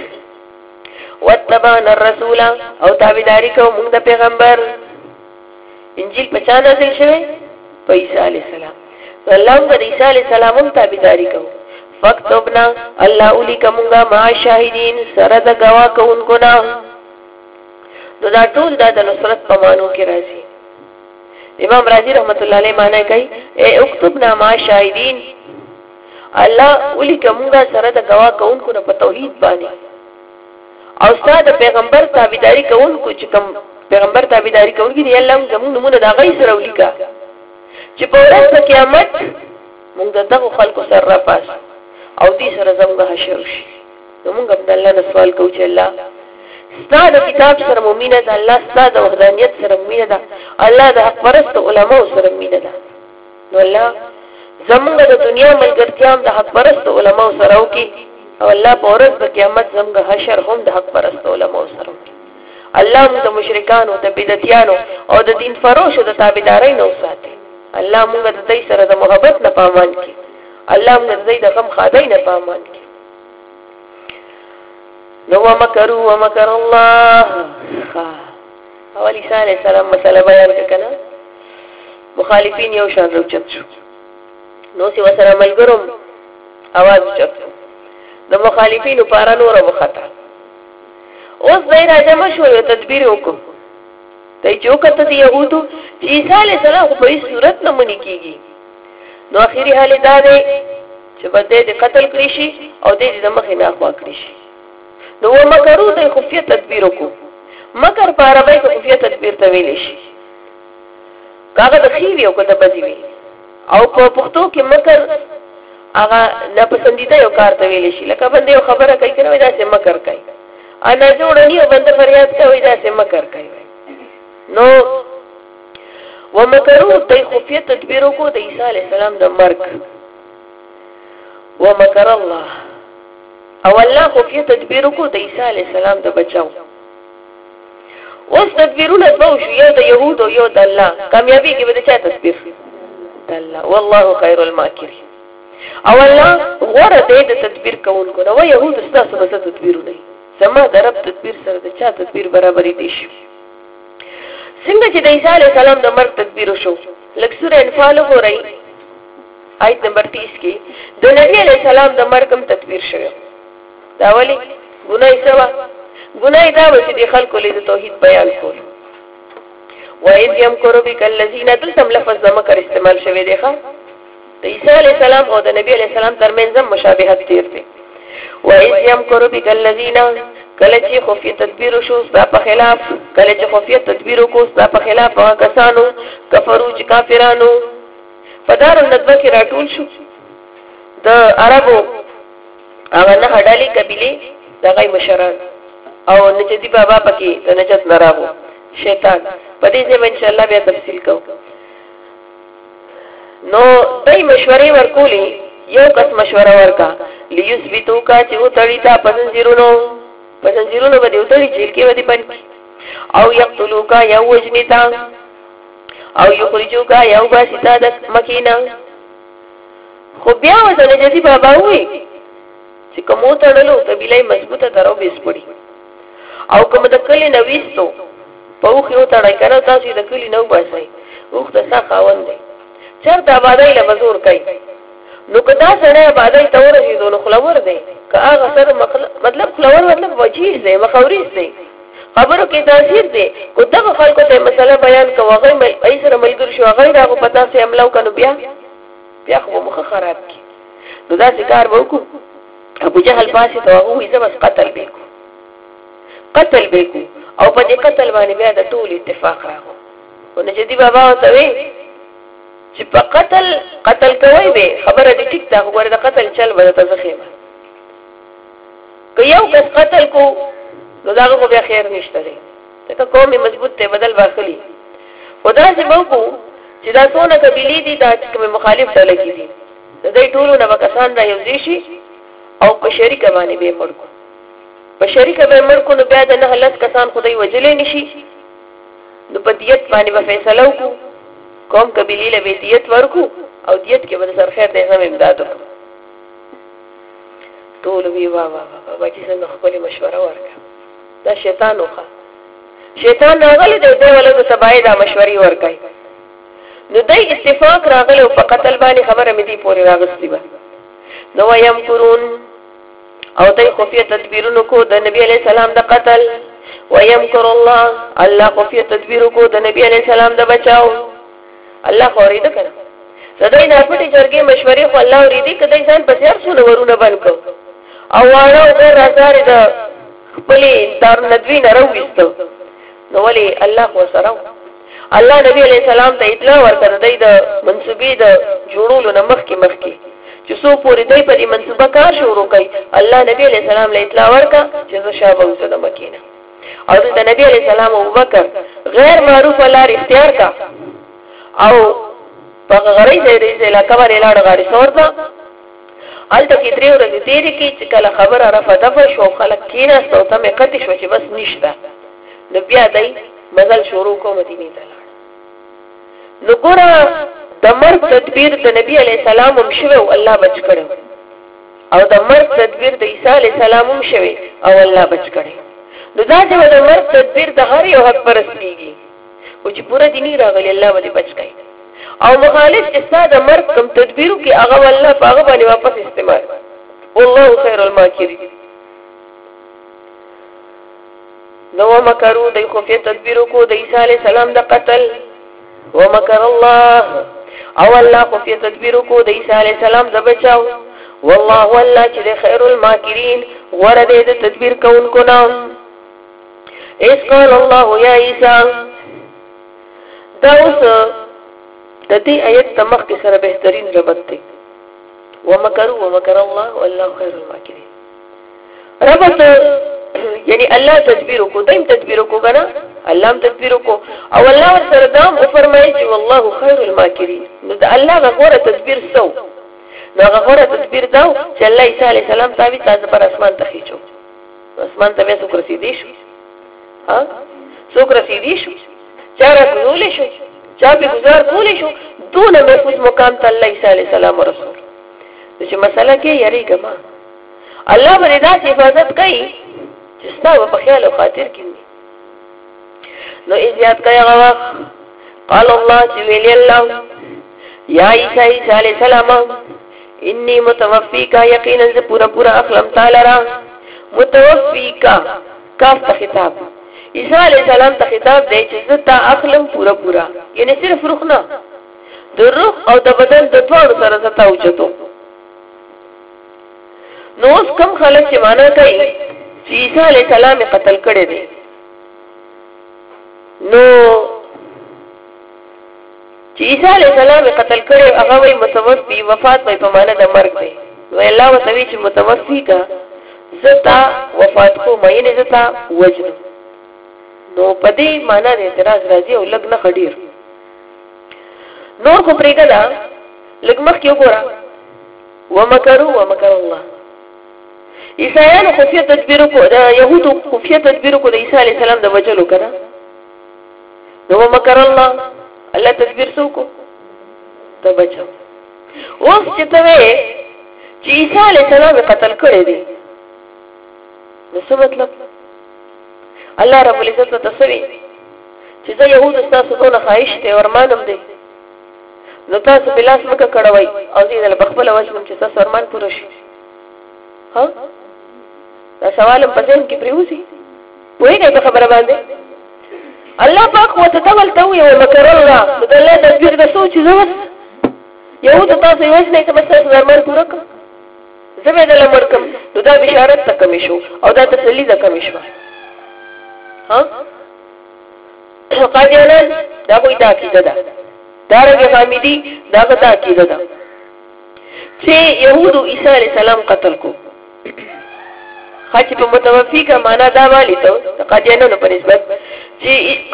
وتبعنا الرسول او تابعداري کوو موږ د پیغمبر. انجیل په چا نازل شوی؟ په عیسی علی السلام. الله د عیسی علی السلام هم تابعداري کوو فاکتبنا الله اولی کومه ما شاهدین سره د گوا کوونکو نه. نو دا ټول د نصرت په معنی کې راځي. امام رازی رحمت الله علیه معنی کوي اے اکتبنا ما شاهدین الله اولی کومه سره د گوا کوونکو نه په توحید باندې او استاد پیغمبر تابعداري کوونکو چې کوم پیغمبر تابعداري کوونکي دی الله زموږ نمونه دا غي سره ولیکا چې په ورځ د قیامت موږ دغه خلکو سره راپاس او دې سره زموږ حشر شي. نو موږ د الله نه سوال کوو چې الله ستاسو کتاب سره مؤمنه ده، الله ستاسو وحدانیت سره مؤمنه ده، الله د حق پرست علماء سره مؤمنه ده. نو الله زموږ د دنیا ملګرتیا د حق پرست علماء سره وکي او الله په ورځ د قیامت زموږ حشر هم د حق پرست علماء سره وکي. الله موږ د مشرکانو د بدعتیانو او د دین فروشو د تابعدارۍ نه وساتي. الله موږ د دې سره د محبت نه پامان کړي. الله موږ د دې د غم خادای نه پامان کړي. نو ومکروا ومکر الله. اول عیسی علیہ السلام مسله بیان کړه. مخالفین یو شان روچت شو. نو سی وسره ملګروم आवाज چت. د مخالفینو پارا نور وخته. اوس دای راځم شو یو تدبیر وکړو. دای چوکته دی يهودو چې عیسی علیہ السلام په هیڅ صورت نه منی کیږي. نو اخیری حال دا دی چې بده دې قتل کړی شي او دې د مخې نه خوا کړی شي. نو مکرو د خفیه تدبیر وکړو. مکر په عربی کې خفیه تدبیر ته ویل شي. کاغه د خیوی او کته بدی وی. او په پښتو کې مکر هغه ناپسندیده یو کار ته ویل شي. لکه باندې یو خبره کوي کنه دا چې مکر کوي. انا جوړنی او باندې فریاد کوي دا چې مکر کوي. نو ومکرو د خفیه تدبیر وکړو د عیسی علی السلام د مرګ. ومکر الله او الله خفیه تدبیر وکړو د عیسی علی السلام د بچاو. اوس تدبیرونه دوه شو، یو د يهودو یو د الله. کامیابی کې به چا تدبیر د الله. والله خیر الماکرین. او الله غوړه دې د تدبیر کوونکو نو يهود ستاسو به تدبیر نه سما د رب تدبیر سره د چا تدبیر برابرې دي شي. څنګه چې د عیسی علی السلام د مرګ تدبیر شو لکه سورہ انفال وګورئ آیت نمبر 30 کې د نبی علی السلام د مرګ هم تدبیر شوی. دا ولی ګناه سوا ګناه دا و چې د خلکو له توحید بیان کول. وَإِذْ يَمْكُرُ بِكَ الَّذِينَ دلتم لفظ د مکر استعمال شوی دی ښا د عیسی علی السلام او د نبی علی السلام ترمنځ مشابهت تیر دی. وَإِذْ يَمْكُرُ بِكَ الَّذِينَ کله چې خفیه تدبیر شو ستا په خلاف، کله چې خفیه تدبیر وکړو ستا په خلاف هغه کسانو کفرو چې کافرانو په دار الندوه کې راټول شو د عربو هغه نه هډالي قبيله دغه مشران او نجدي بابا پکې د نجات نراغو شیطان په دې ځای ان شاء الله بیا تفصیل کوو. نو دای مشورې ورکولې یو کس مشوره ورکا لیثبتو کا چې وتړی تا پسنجیرونو باندې وتړي جیل کې ودی پن او یقتلوا کا یو وجنتا او یخرجوا کا یو باستا د مکینا. خو بیا وځنه جدي بابا وې چې کوم تړلو قبيله مضبوطه درو بیس پړي او کوم د کلی نوېستو په خو یو تړای کنه تاسو د کلی نو باسي وخت څه خاوند دی چرته آبادای له مزور کوي. نو کدا سره آبادای تور شي دونو خلور دی که هغه سره مطلب خلور مطلب وجیز دی مخاوریز دی خبرو کې تاثیر دی. کو دغه خلکو ته مسله بیان کوغه مې ایسره ملګر شو هغه راغو پتا سي عملو کنو بیا خو مخ خراب کی. نو دا ذکر وکړو ابو جهل پاسه ته هغه یې بس قتل بیکو او په دې قتل باندې بیا د ټول اتفاق راغو. او نجدي بابا ته وی چې په قتل کوي به خبره دې ټیک ده غوړې د قتل چل به ته ځخېما که یو کس قتل کو نو دا خو بیا خیر نشته دی ته قومي مضبوط ته بدل واخلي. خدا چې موږ چې دا څونه قبيلې دي دا چې مخالف ډله کې دي د دې ټولو نه وکسان را یو شي او په شریک باندې به مړکو نو بیا د نه لس کسان خدای وجلې نشي. نو په دیت باندې به فیصله وکړو قوم قبيله له دیت ورکو او دیت کې به سر خیر دې هم امداد وکړو. ټول وی وا چې څنګه خپل مشوره ورکړه دا شیطان راغلی دی ولې د سبای دا مشورې ورکړي. نو دای اتفاق راغلی په قتل باندې خبره مې دی پورې راغستې و. نو يمكرون او دای خفیه تدبیرونو کو د نبی علیہ السلام د قتل ويمكر الله خفیه تدبیر کو د نبی علیہ السلام د بچاو الله خورید کړه زدای نه پټي جرګې مشورې خو الله ورېدي کدی ځان په هر څونه ورونه بنکو او واړو د راځاري د خپلې دار ندوی نه راوېستو نو ولی الله خو سره الله نبی علیہ السلام ته اطلاع ورکړه د منسوبې د جوړولو نه مخکې چې څو پورې دای په دې منسوبه کار شروع کړي الله نبی علیہ السلام له اطلاع ورکړه چې زه شابه اوسه د مکینه او د نبی علیہ السلام ابوبکر غیر معروف لار اختیار کا او په غړې دې علاقې باندې لاړ غاړي سورته الته کې درې ورځې تیرې کې چې کله خبره رافضه شو خلک کېناستو ته مې قطې شو چې بس نشته نو بیا دای مزل شروع کو مدینه ته لاړ نو ګوره د مرګ تدبیر د نبی علیہ السلام هم شوی او الله بچ کړو او د مرګ تدبیر د عیسی علیہ السلام هم شوی او الله بچ کړو نو دا چې د مرګ تدبیر د هر یو حق پرستيږي او چې پورا دیني راغلی الله ولې بچ کړي او مخالف استاد مرګ کم تدبیرو کې هغه الله په هغه باندې واپس استعمال والله خير الماکرین نو مکرو د خفیه تدبیرو کو د عیسی علیہ السلام د قتل ومکر الله او الله خفیه تدبیرو کو د عیسی علیہ السلام د بچاو والله والله چې خیر الماکرین ورده د تدبیر کوونکو نام اس قال الله یا عیسی دا اوس د دې آیت تمخ کې سره بهترین ربط دی ومکر الله والله خیر الماکرین ربط یعنی الله تدبیر کو دیم تدبیر کو غنا الله تدبیر کو او الله سره دام او فرمایي چې والله خیر الماکرین نو د الله غوړه تدبیر سو نو غوړه تدبیر دا چې الله عیسی علیہ السلام تاوی تاسو پر اسمان ته خېچو اسمان ته څوک رسیدي شو ها څوک رسیدي شو چاره کولې شو چا به گزار کولې شو دون محفوظ مقام ته الله عیسی علیہ السلام رسول چې مسله کې یری ګما الله باندې دا حفاظت کوي چې ستاسو په خیال او خاطر کې نو ایجاد کوي هغه قال الله ویلی الله یا عیسی علیہ السلام انی متوفیکا یقینا ز پورا اخلم تعالی را متوفیکا کاف ته خطاب عیسی علیہ السلام ته خطاب دی چې زتا اخلم پورا یعنی صرف روح نه د روح او د بدن د ټول سره زتا اوچتو نو اوس کوم خلک چې معنا کوي چې عیسی علیہ السلام قتل کړي دي نو چې عیسی علیہ السلام قتل کړي هغه وي متوفی وفات په معنا د مرګ دی نو الله وتعالى چې متوفی کا زتا وفات کو مې زتا وجن نو پدې معنا د اعتراض راځي او لګ نه خډیر نور کو پرېګلا لګ مخ کې وګوره ومکر الله عیسایانو خفیه تدبیر کو دا يهودو خفیه تدبیر کو د عیسی علیہ السلام د وجلو کړه نو ومکر الله تدبیر سو کو ته بچو اوس چې ته چې عیسی علیہ السلام قتل کړی دی نو څه مطلب الله رب العزت تسوي چې زه يهودو تاسو ته خواهش ته ورمانم دی نو تاسو بلاس مکه کړوي او دې له بخبل وښم چې تاسو ورمان پوره شي ها دا سوال په ځین کې پریوزي وایي دا خبره باندې الله پاک وتعالى توي ومکر الله بدله تدبیر د سوچ زوس يهود تاسو یې وښنه چې تاسو ورمان پوره کړ زمې د لمرکم نو دا بشارت تکم شو او دا تسلی تکم شو ها قاضیان دا کوئی دا عقیده ده دارنګه حمیدی دا غدا عقیده ده چې يهودو عیسی علیہ السلام قتل کو خاص په متوفی کا معنا دا والی ته قاضیانو په نسبت چې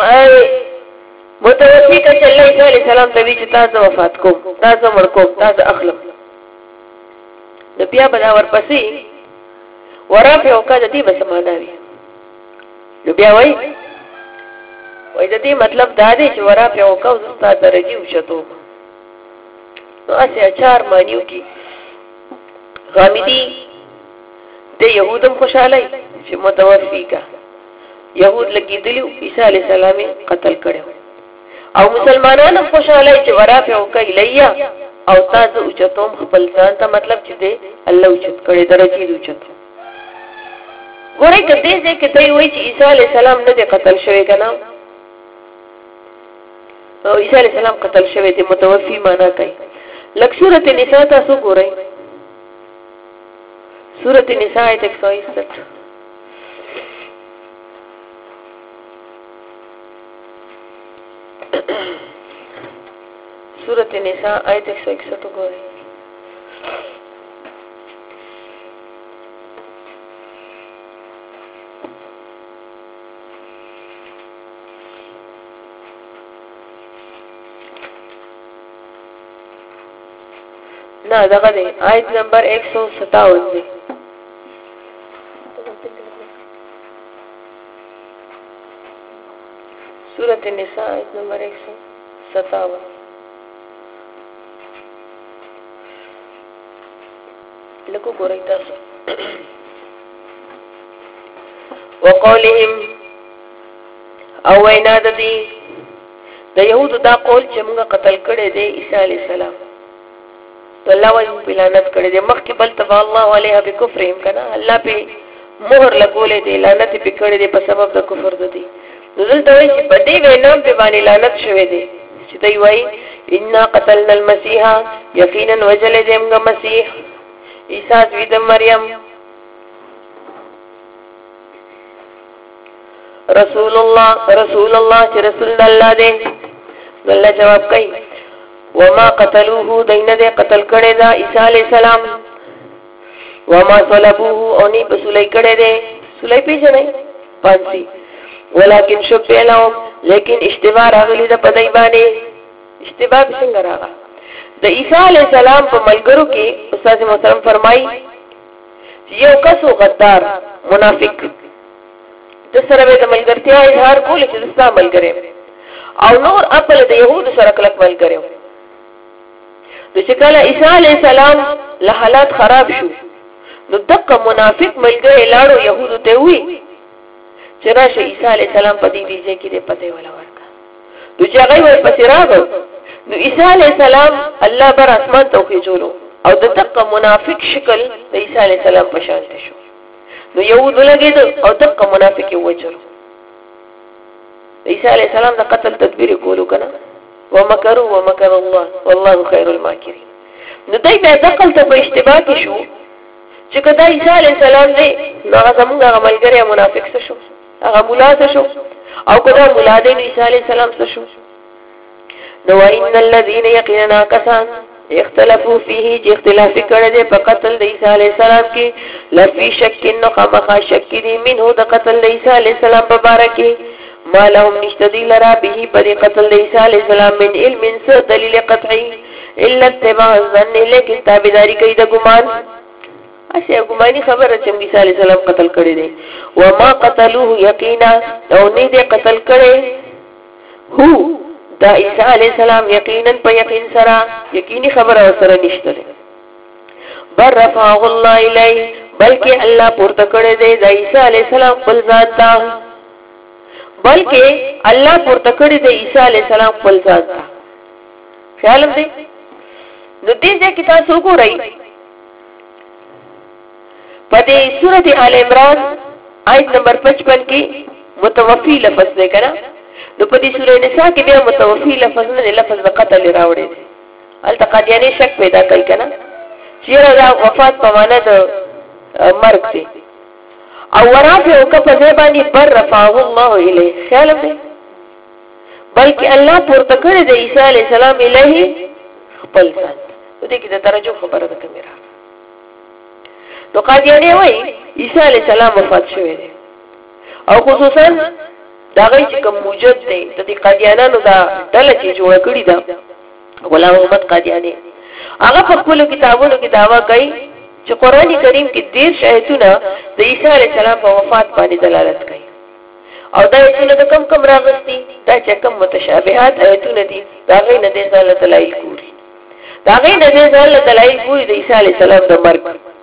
متوفی کا چې الله عیسی علیہ السلام ته وی چې تاسو وفات کو تاسو مړ کو تاسو اخلم د بیا بنا ورپسې ورافه او کا د دې بسماناوي نو بیا وای د دې مطلب دا دی چې ورافه او کا استاد درجه وشتو نو اسه اچار مانیو کی غامیدی د يهودم خوشاله چې متوفی کا يهود لګی دلیو عیسی علیہ السلام قتل کړو او مسلمانانو خوشاله چې ورافه او کا الیا او تاسو اوچتوم خپل ځان ته مطلب چې دی الله اوچت کړي درجه دې اوچت ګورئ کدی چې دوی وایي چې عیسی علی السلام نه قتل شوی کنه او عیسی علی السلام قتل شوی دی متوفی معنا کوي لک سورۃ النساء تاسو ګورئ سورۃ النساء آیت 161 سورۃ النساء آیت 161 ګورئ نه دغه دی آیت نمبر 157 دی سورۃ النساء آیت نمبر 157 لکو ګورئ تاسو وقولهم او وینا د دې د يهودو دا قول چې موږ قتل کړي دی عیسی علی السلام الله وایي بلانت کړي دي مخکې بل تبع الله علیها بکفرهم کنه الله په مهر لګولې دي لعنت په کړي دي په سبب د کفر د دي دلته وایي چې په دې وینام په باندې لعنت شوه دي چې دوی وایي ان قتلنا المسيح یقینا وجل دې مسیح عیسی د مریم رسول الله چې رسول الله دې الله جواب کوي وما قتلوه دین دې قتل کړي دا عیسی علی السلام وما صلبوه اونې په سولې کړي دې سولې پیژنې پانسي ولکن شبه لهم لیکن اشتباه راغلی د پدای باندې اشتباه څنګه راغله د عیسی علی السلام په ملګرو کې استاد محترم فرمایي یو کس غدار منافق د سره د ملګرتیا اظهار کول چې د اسلام ملګری او نور خپل د يهودو سره کلک ملګری چې کله عیسی علی السلام له حالات خراب شو نو دغه منافق ملګری لاړو يهودو ته وی چې راشه عیسی علی السلام په دې دیږي کې دې پته ولا ورکا نو چې هغه ور پسې راغو نو عیسی علی السلام الله بر اسمان ته وخېجولو او دغه منافق شکل د عیسی علی السلام په شان شو نو يهودو لګید او دغه منافق یې وچلو عیسی علی السلام د قتل تدبیر کولو کنه ومکروا ومکر الله والله خير الماکرین نو دای په دقل ته په اشتباه کې شو چې کدا عیسی علی السلام دې نو هغه زموږ عملګری منافق شو هغه مولا شو او کدا مولا دې عیسی علی السلام شو نو ان الذين يقيننا كسان اختلافو فيه چې اختلاف کړي دي په قتل د عیسی علی السلام کې لفي شک نو خامخا شک دي منه د قتل د عیسی علی السلام په باره کې ما لهم نشتدی لرا به پر قتل عیسی علیہ السلام من علم سر دلیل قطعی الا اتباع الظن لیکن تابعداری کوي د ګمان اشه ګمانی خبره چې عیسی علیہ السلام قتل کړي دي وما قتلوه یقینا او نه دې قتل کړي هو دا عیسی علیہ السلام یقینا په یقین سره یقیني خبره سره نشته بر رفعه الله الیه بلکې الله پورته کړي دي د عیسی علیہ السلام خپل ذات ته بلکې الله پورته کړی د عیسی علی السلام خپل ذات ته خیال دې نو دې چې تاسو وګورئ په دې سورته آل عمران آیت نمبر 55 کې متوفی لفظ دی کنه نو په دې سورې نساء کې بیا متوفی لفظ نه لفظ د قتل راوړي التقادیانی شک پیدا کوي کنه چیرې دا وفات په معنا د مرګ دی او ورافه او کفه زبانی بر رفعه الله الیه خیال دې بلکې الله پورته کړی د عیسی علی السلام الیه خپل ذات دې کې د درجو خبره ده کمیره نو قادیانی وایي عیسی علی السلام وفات شوی دی او خصوصا دا غي چې کوم موجود دی د دې قادیانانو دا ډله چې جوړ کړی دا غلام محمد قادیانی هغه په خپل کتابونو کې داوا کوي چې قران کریم کې 10 آیتونه د عیسی علی السلام په وفات باندې دلالت کوي او دا آیتونه د کم راغستي دا چې کم متشابهات آیتونه دي دا غي نه دي ځل دلایل کوي دا غي نه دي ځل دلایل کوي د عیسی علی السلام د مرګ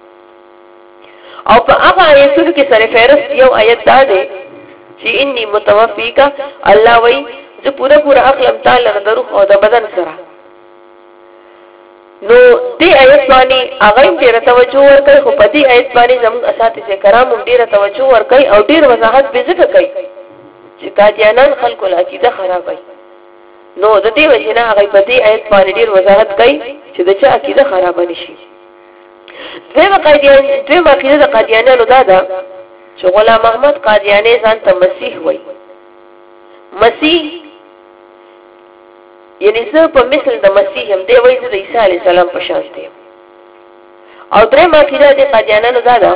او په هغه آیتونو کې سره فهرست یو آیت دا دی چې انی متوفیکا الله وای زه پورا اخلم تعالی د روح او د بدن سره نو دې آیت باندې هغه ډیره توجه ورکړي خو په دې آیت باندې زموږ اساتذه کرام ډیره توجه ورکړي او ډیر وضاحت به ذکر کوي چې قادیانان خلکو العقیده خرابوي نو د دې وجه نه هغه په دې آیت باندې ډیر وضاحت کوي چې د چا عقیده خراب نشي دویمه عقیده د قادیانانو دا ده چې غلام محمد قادیانی ځان ته مسیح وایي مسیح یعنی زه په مثل د مسیح هم دی وایي د عیسی علی السلام په شان دی او درېمه عقیده د قادیانانو دا ده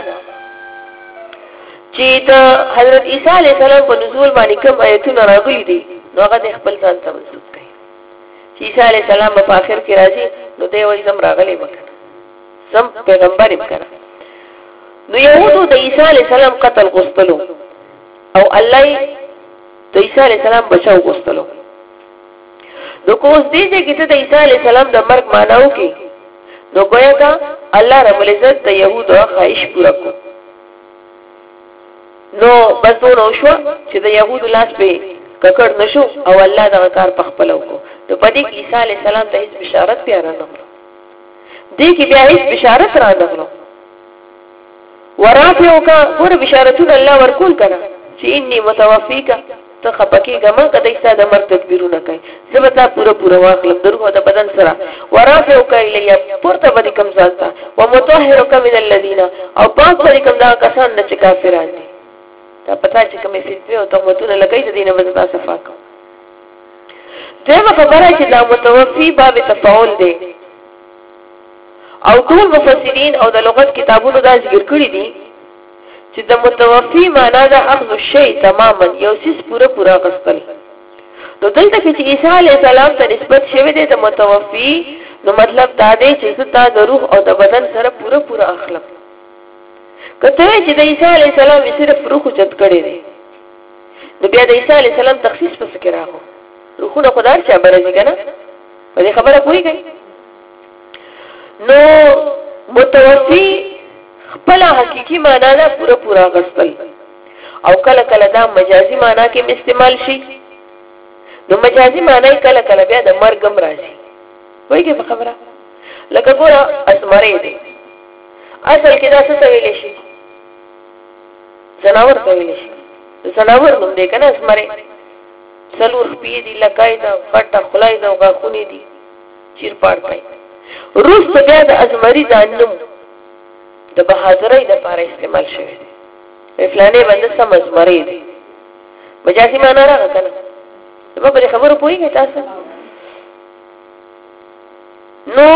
چې د حضرت عیسی علی السلام په نزول باندې کوم آیتونه راغلي دي نو هغه د خپل ځان ته منسوب کوي چې عیسی علی السلام په آخر کې راځي نو دی وایي زم راغلی وکړه سم پیغمبر یې کړه نو یهودو د عیسی علی السلام قتل غوښتلو او الله د عیسی علی السلام بچاو غوښتلو نو کوس دې چې د عیسی علی السلام د مرګ معناو کې نو ګویا کا الله رب العزت د یهودو خواهش پوره کړ نو بس نو شو چې د یهودو لاس په ککړ نشو او الله دا کار په خپل وکړو نو په دې کې عیسی علی السلام ته هیڅ بشارت بیا نه نغلو دې کې بیا هیڅ بشارت را نغلو ورافعو کا ور بشارتون الله ورکول کړه چې انی متوفیکا ته خپکیګه ما کدی ساده مرګ تکبیرونه کوي زبتا پورا واخلم درو د بدن سره ورافعو کا الیا پورته باندې کم ځالتا ومطهرک من الذین او پاک باندې کم دا کسان چې کافران دي دا پتا چې کومې فتنه او تهمتونه لګای د دینه وځه صفا کو دغه خبره چې دا متوفی باب تفاعل دی او ټول مفسرین او د لغت کتابونو دا ذکر کړی دي چې د متوفی معنا د اخذ الشیء تماما یو سیس پورا غسل نو دلته چې عیسی علیه السلام ته نسبت شوی دی د متوفی نو مطلب دا دی چې زتا د روح او د بدن سره پورا اخلم کته چې د عیسی علیه السلام صرف روح چت کړی دی نو بیا د عیسی علیه السلام تخصیص پس کې راغو روحونه خدای چا برځي کنه په دې خبره کوي کوي نو متوفی خپل حقيقي معنا دا پورا غسل او کله دا مجازي معنا کې استعمال شي نو مجازي معنا کله بیا د مرګ هم راځي وایي په خبره لکه ګوره اسمره دی اصل کې دا څه ویل شي زناور ته ویل شي زناور نوم دی کنه اسمره څلور خپې دي لکای دا غټه خلای دا غاخونی دي چیر پاړ پای روس په بیا د ازمری ځانم د بهادرۍ لپاره استعمال شوی دی فلانه باندې سم ازمری دی مجازي معنا راغله کنه په دې خبرو پوهیږئ تاسو نو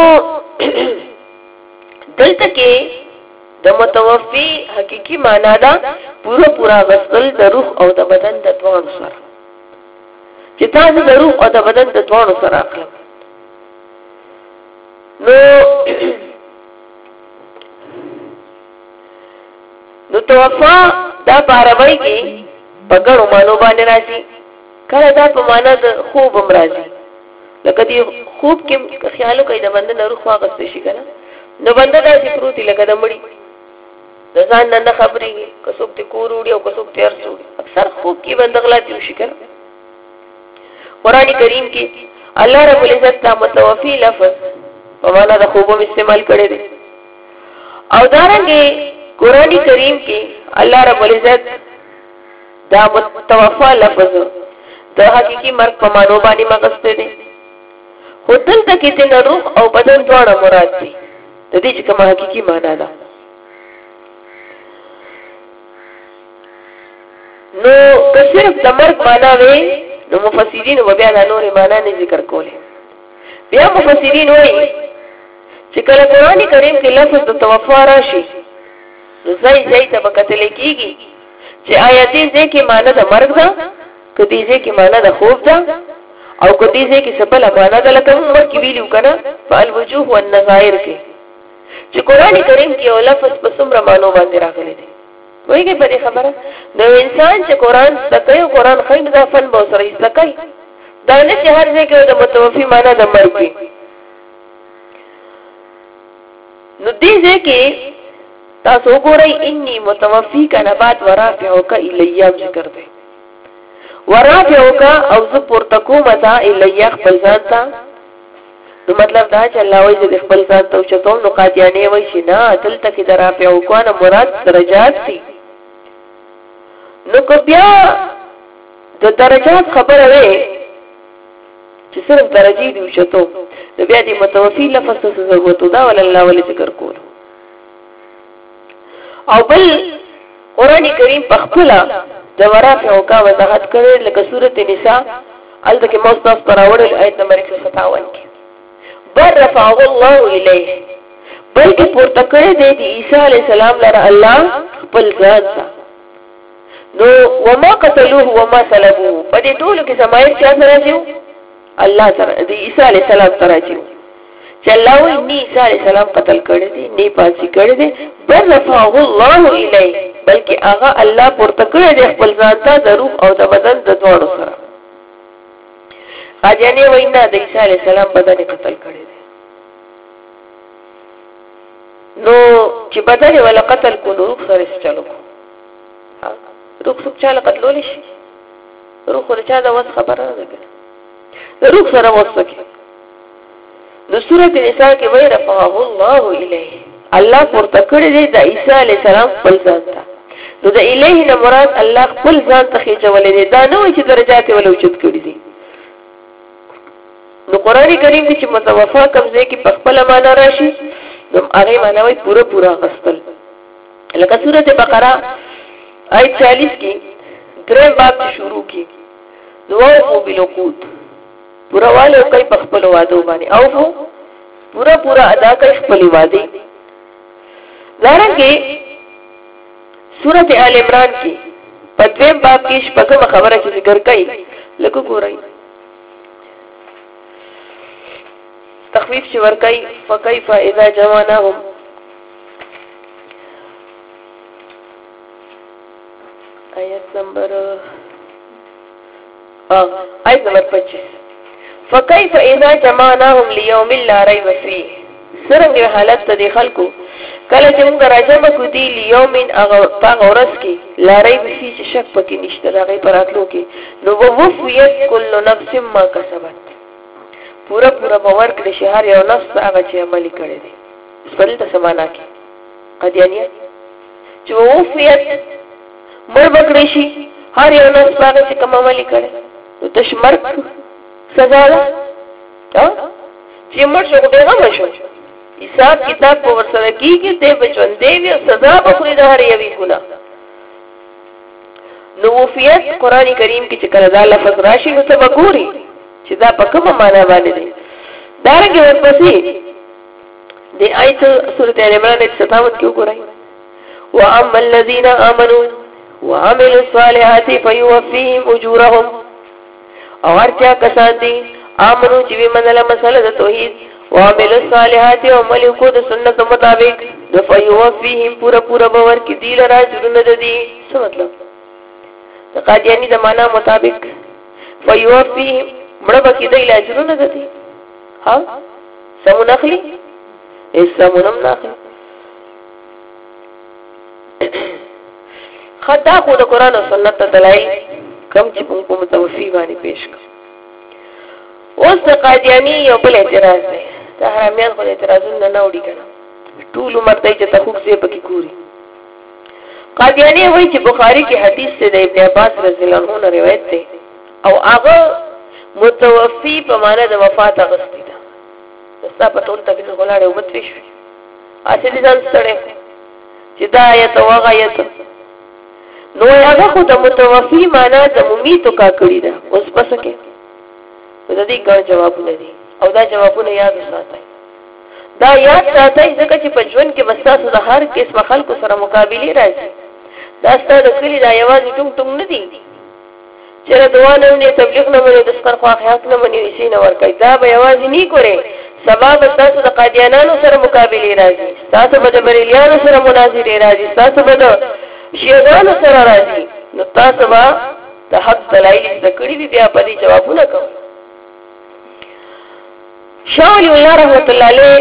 دلته کې د متوفی حقيقي معنا دا پورا غسل د روح او د بدن د دوه سره چې تاسو د روح او د بدن د دوه سره اخلم نو توفا دا عربی کې په ګڼو مانو باندې راځي کله دا په معنا د خوب هم راځي لکه دی خوب کې خیالو کوي د بنده نه روح واغستې شي کنه نو بنده دا چې پروتي لکه د مړی د ځان نه خبرې کڅوک ته کور وړي او کڅوک ته ارسوړي اکثر خوب کې بنده غلطي وشي کنه قران کریم کې الله رب العزت دا متوفی لفظ په معنا د خوب استعمال کړي دي او دارنګه قرآن کریم کې الله رب العزت دا متوفا لفظ د حقيقي مرګ په معنی باندې مغسته دي خودل ته کې د روح او بدن دواړه مراد دي د دې چې کومه حقيقي معنا ده نو که صرف د مرګ معنا وي نو مفسرین بیا د نور معنا نه ذکر کوله بیا مفسرین وایي چې کله قرآن کریم کې لفظ د توفا راشي نو ځای ته بکتل کېږي چې آیاتې ځکه معنا د مرګ ده کدي ځکه معنا د خوف ده او کدي ځکه سبل معنا د لکه موږ کې ویلو کنه فالوجوه والنظائر کې چې قرآن کریم کې یو لفظ په څومره معنی باندې راغلی دی وایي په دې خبره نو انسان چې قرآن زکوي قرآن خیر د فن به سره زکوي دا نه چې هر ځای کې د متوفي معنا د مرګ وي نو دې ځکه تاسو ګورئ انی متوفی کا نبات ورافعو کا الیام ذکر دی ورافعو کا او ز پورتکو متا الیاخ پلزان تا نو مطلب دا چې الله وایي د خپل ځان ته اوچتوم نو قادیانې وایي چې نه دلته کې د رافع وکوانه مراد درجات دي نو که بیا د درجات خبره وي چې صرف درجې دي اوچتوم نو بیا دې متوفي لفظ ته ضرورت دا ول الله ولې ذکر کول او بل قرآن کریم په خپل د ورافع وکا وضاحت کړي لکه سورۃ النساء الته کې موصف پراوړل آیت نمبر 157 کې بر رفعه الله الیه بلکې پورته کړی دی د عیسی علی السلام لره الله خپل ذات نو وما قتلوه وما صلبوه په دې ټولو کې زمایر چا سره راځي الله سره د عیسی علی السلام سره راځي چې الله وی نه عیسی علی السلام قتل کړی دی نه پاتې کړی دی بر رفعه الله الیه بلکې هغه الله پورته کړی دی خپل ذات ته د روح او د بدن د دوړو سره قادیانی وینا د عیسی علی السلام بدن قتل کړی دی نو چې بدن ولا قتل کو روح سره چلو روح څوک چاله قتلول شي روح ورچا دا وس خبره نه ده روح سره وسکه نو سورۃ النساء کې وایي رفعه الله الیه الله پورته کړی دی د عیسی علی السلام خپل ځان ته نو د الیه نه مراد الله خپل ځان ته خېجولې دی دا نه وایي چې درجات ولې اوچت کړی دي نو قرآن کریم کې چې متوفا کمزې کې په خپل معنا راشي نو هغه معنا وایي پورا غسل لکه سورۃ بقره آیت 40 کې درې باب شروع کی نو او بالعقود پورا والے کوي په خپل وعده باندې او پورا ادا کوي خپل وعده لارنګه سورۃ آل عمران کې په دیم باب کې شپږم خبره چې ذکر کړي لکه ګورئ تخفیف چې ور کوي فكيف اذا جمعناهم آیت نمبر 25 فكيف اذا جمعناهم ليوم لا ريب فيه سرنګ حالت د خلکو کله چې موږ راځم کو دی لیوم هغه ورځ کې لا ريب فيه چې شک پکې نشته هغه پراتلو کې نو ووفيت كل نفس ما كسبت پورا باور کړی چې هر یو نفس هغه چې عمل کړی دی سپل ته سمانا کې قدیانیه چې ووفيت مر بکړی شي هر یو نفس هغه چې کوم عمل کړی نو تشمر سزا ده چې مر شو به هم شو حساب کتاب په ورسره کیږي ته بچون دی وی سزا به خوري د هر یوې ګناه نو وفیت قران کریم کې چې کله دا لفظ راشي نو ته وګوري چې دا په کومه معنا باندې دی دا رنګ ورپسې د آیت سورۃ ال عمران 57 کې وګورئ واما الذين امنوا وعملوا الصالحات فيوفيهم اجورهم او هرچا کسان دي امنو چې ومنله مسله د توحید وعملوا الصالحات وعمل کو د سنت مطابق د فيوفيهم پورا باور کې دی لرا جوړونه دي څه مطلب د قادیانی د معنا مطابق فيوفيهم مړه بکی دی لاجرونه دي ها سمون اخلي اسمونم ناخلي خدا خو د قران او سنت دلایل کم چې په متوفی باندې پیش کړ اوس د قادیانی یو بل اعتراض دی دا حرامیان خو اعتراضونه نه وړي کنه ټول عمر دای چې تخوک زی پکې ګوري قادیانی وایي چې بخاری کې حدیث سے د ابن عباس رضی الله عنه روایت ده او هغه متوفی په معنا د وفات غستی ده دستا په ټول تقریر غلاړې ومتري شو اصلي ځان سره چې دا آیت او آیت نو هغه خو د متوفی معنا د ممیتو کا کړی ده اوس پس کې د دې ګڼ جوابونه دي او دا جوابونه یاد وساتئ دا یاد ساتئ ځکه چې په ژوند کې بساسو د هر قسم خلکو سره مقابله راځي دا ستاسو د کلی دا یوازې ټوم نه دي چې دعا نه ونی تبلیغ نه ونی د سکر خواخیات نه ونی وسی نه ور کوي دا به یوازې نه کوي سبب تاسو د قادیانانو سره مقابله راځي تاسو به د بریلیانو سره مناظره راځي تاسو به د شیعانو سره راځي نو تاسو به د حق دلایل ذکرې بیا په دې جوابونه کوي شاه ولی الله رحمت الله علیه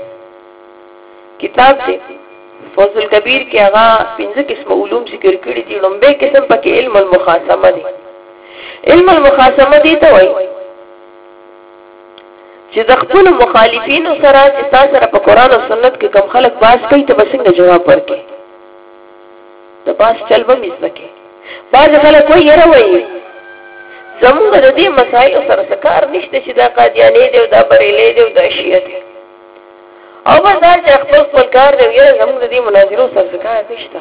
کتاب دی فوز الکبیر کې هغه 15 قسم علوم ذکر کړي دي لومبه قسم پکې علم المخاصمه دی علم المخاصمه دی ته وایي چې د خپل مخالفینو سره چې تاسو سره په قران او سنت کې کوم خلک باس کوي ته بسنګ جواب ورکړي د باس چل به مسکه باز خلک وایي یره وایي زموږ د دې مسایل سره سکار نشته چې دا قادیانی دی او دا بریلی دی او دا شیعه دی او بس دا چې خپل کار دی یره زموږ د دې مناظرو سره سکار نشته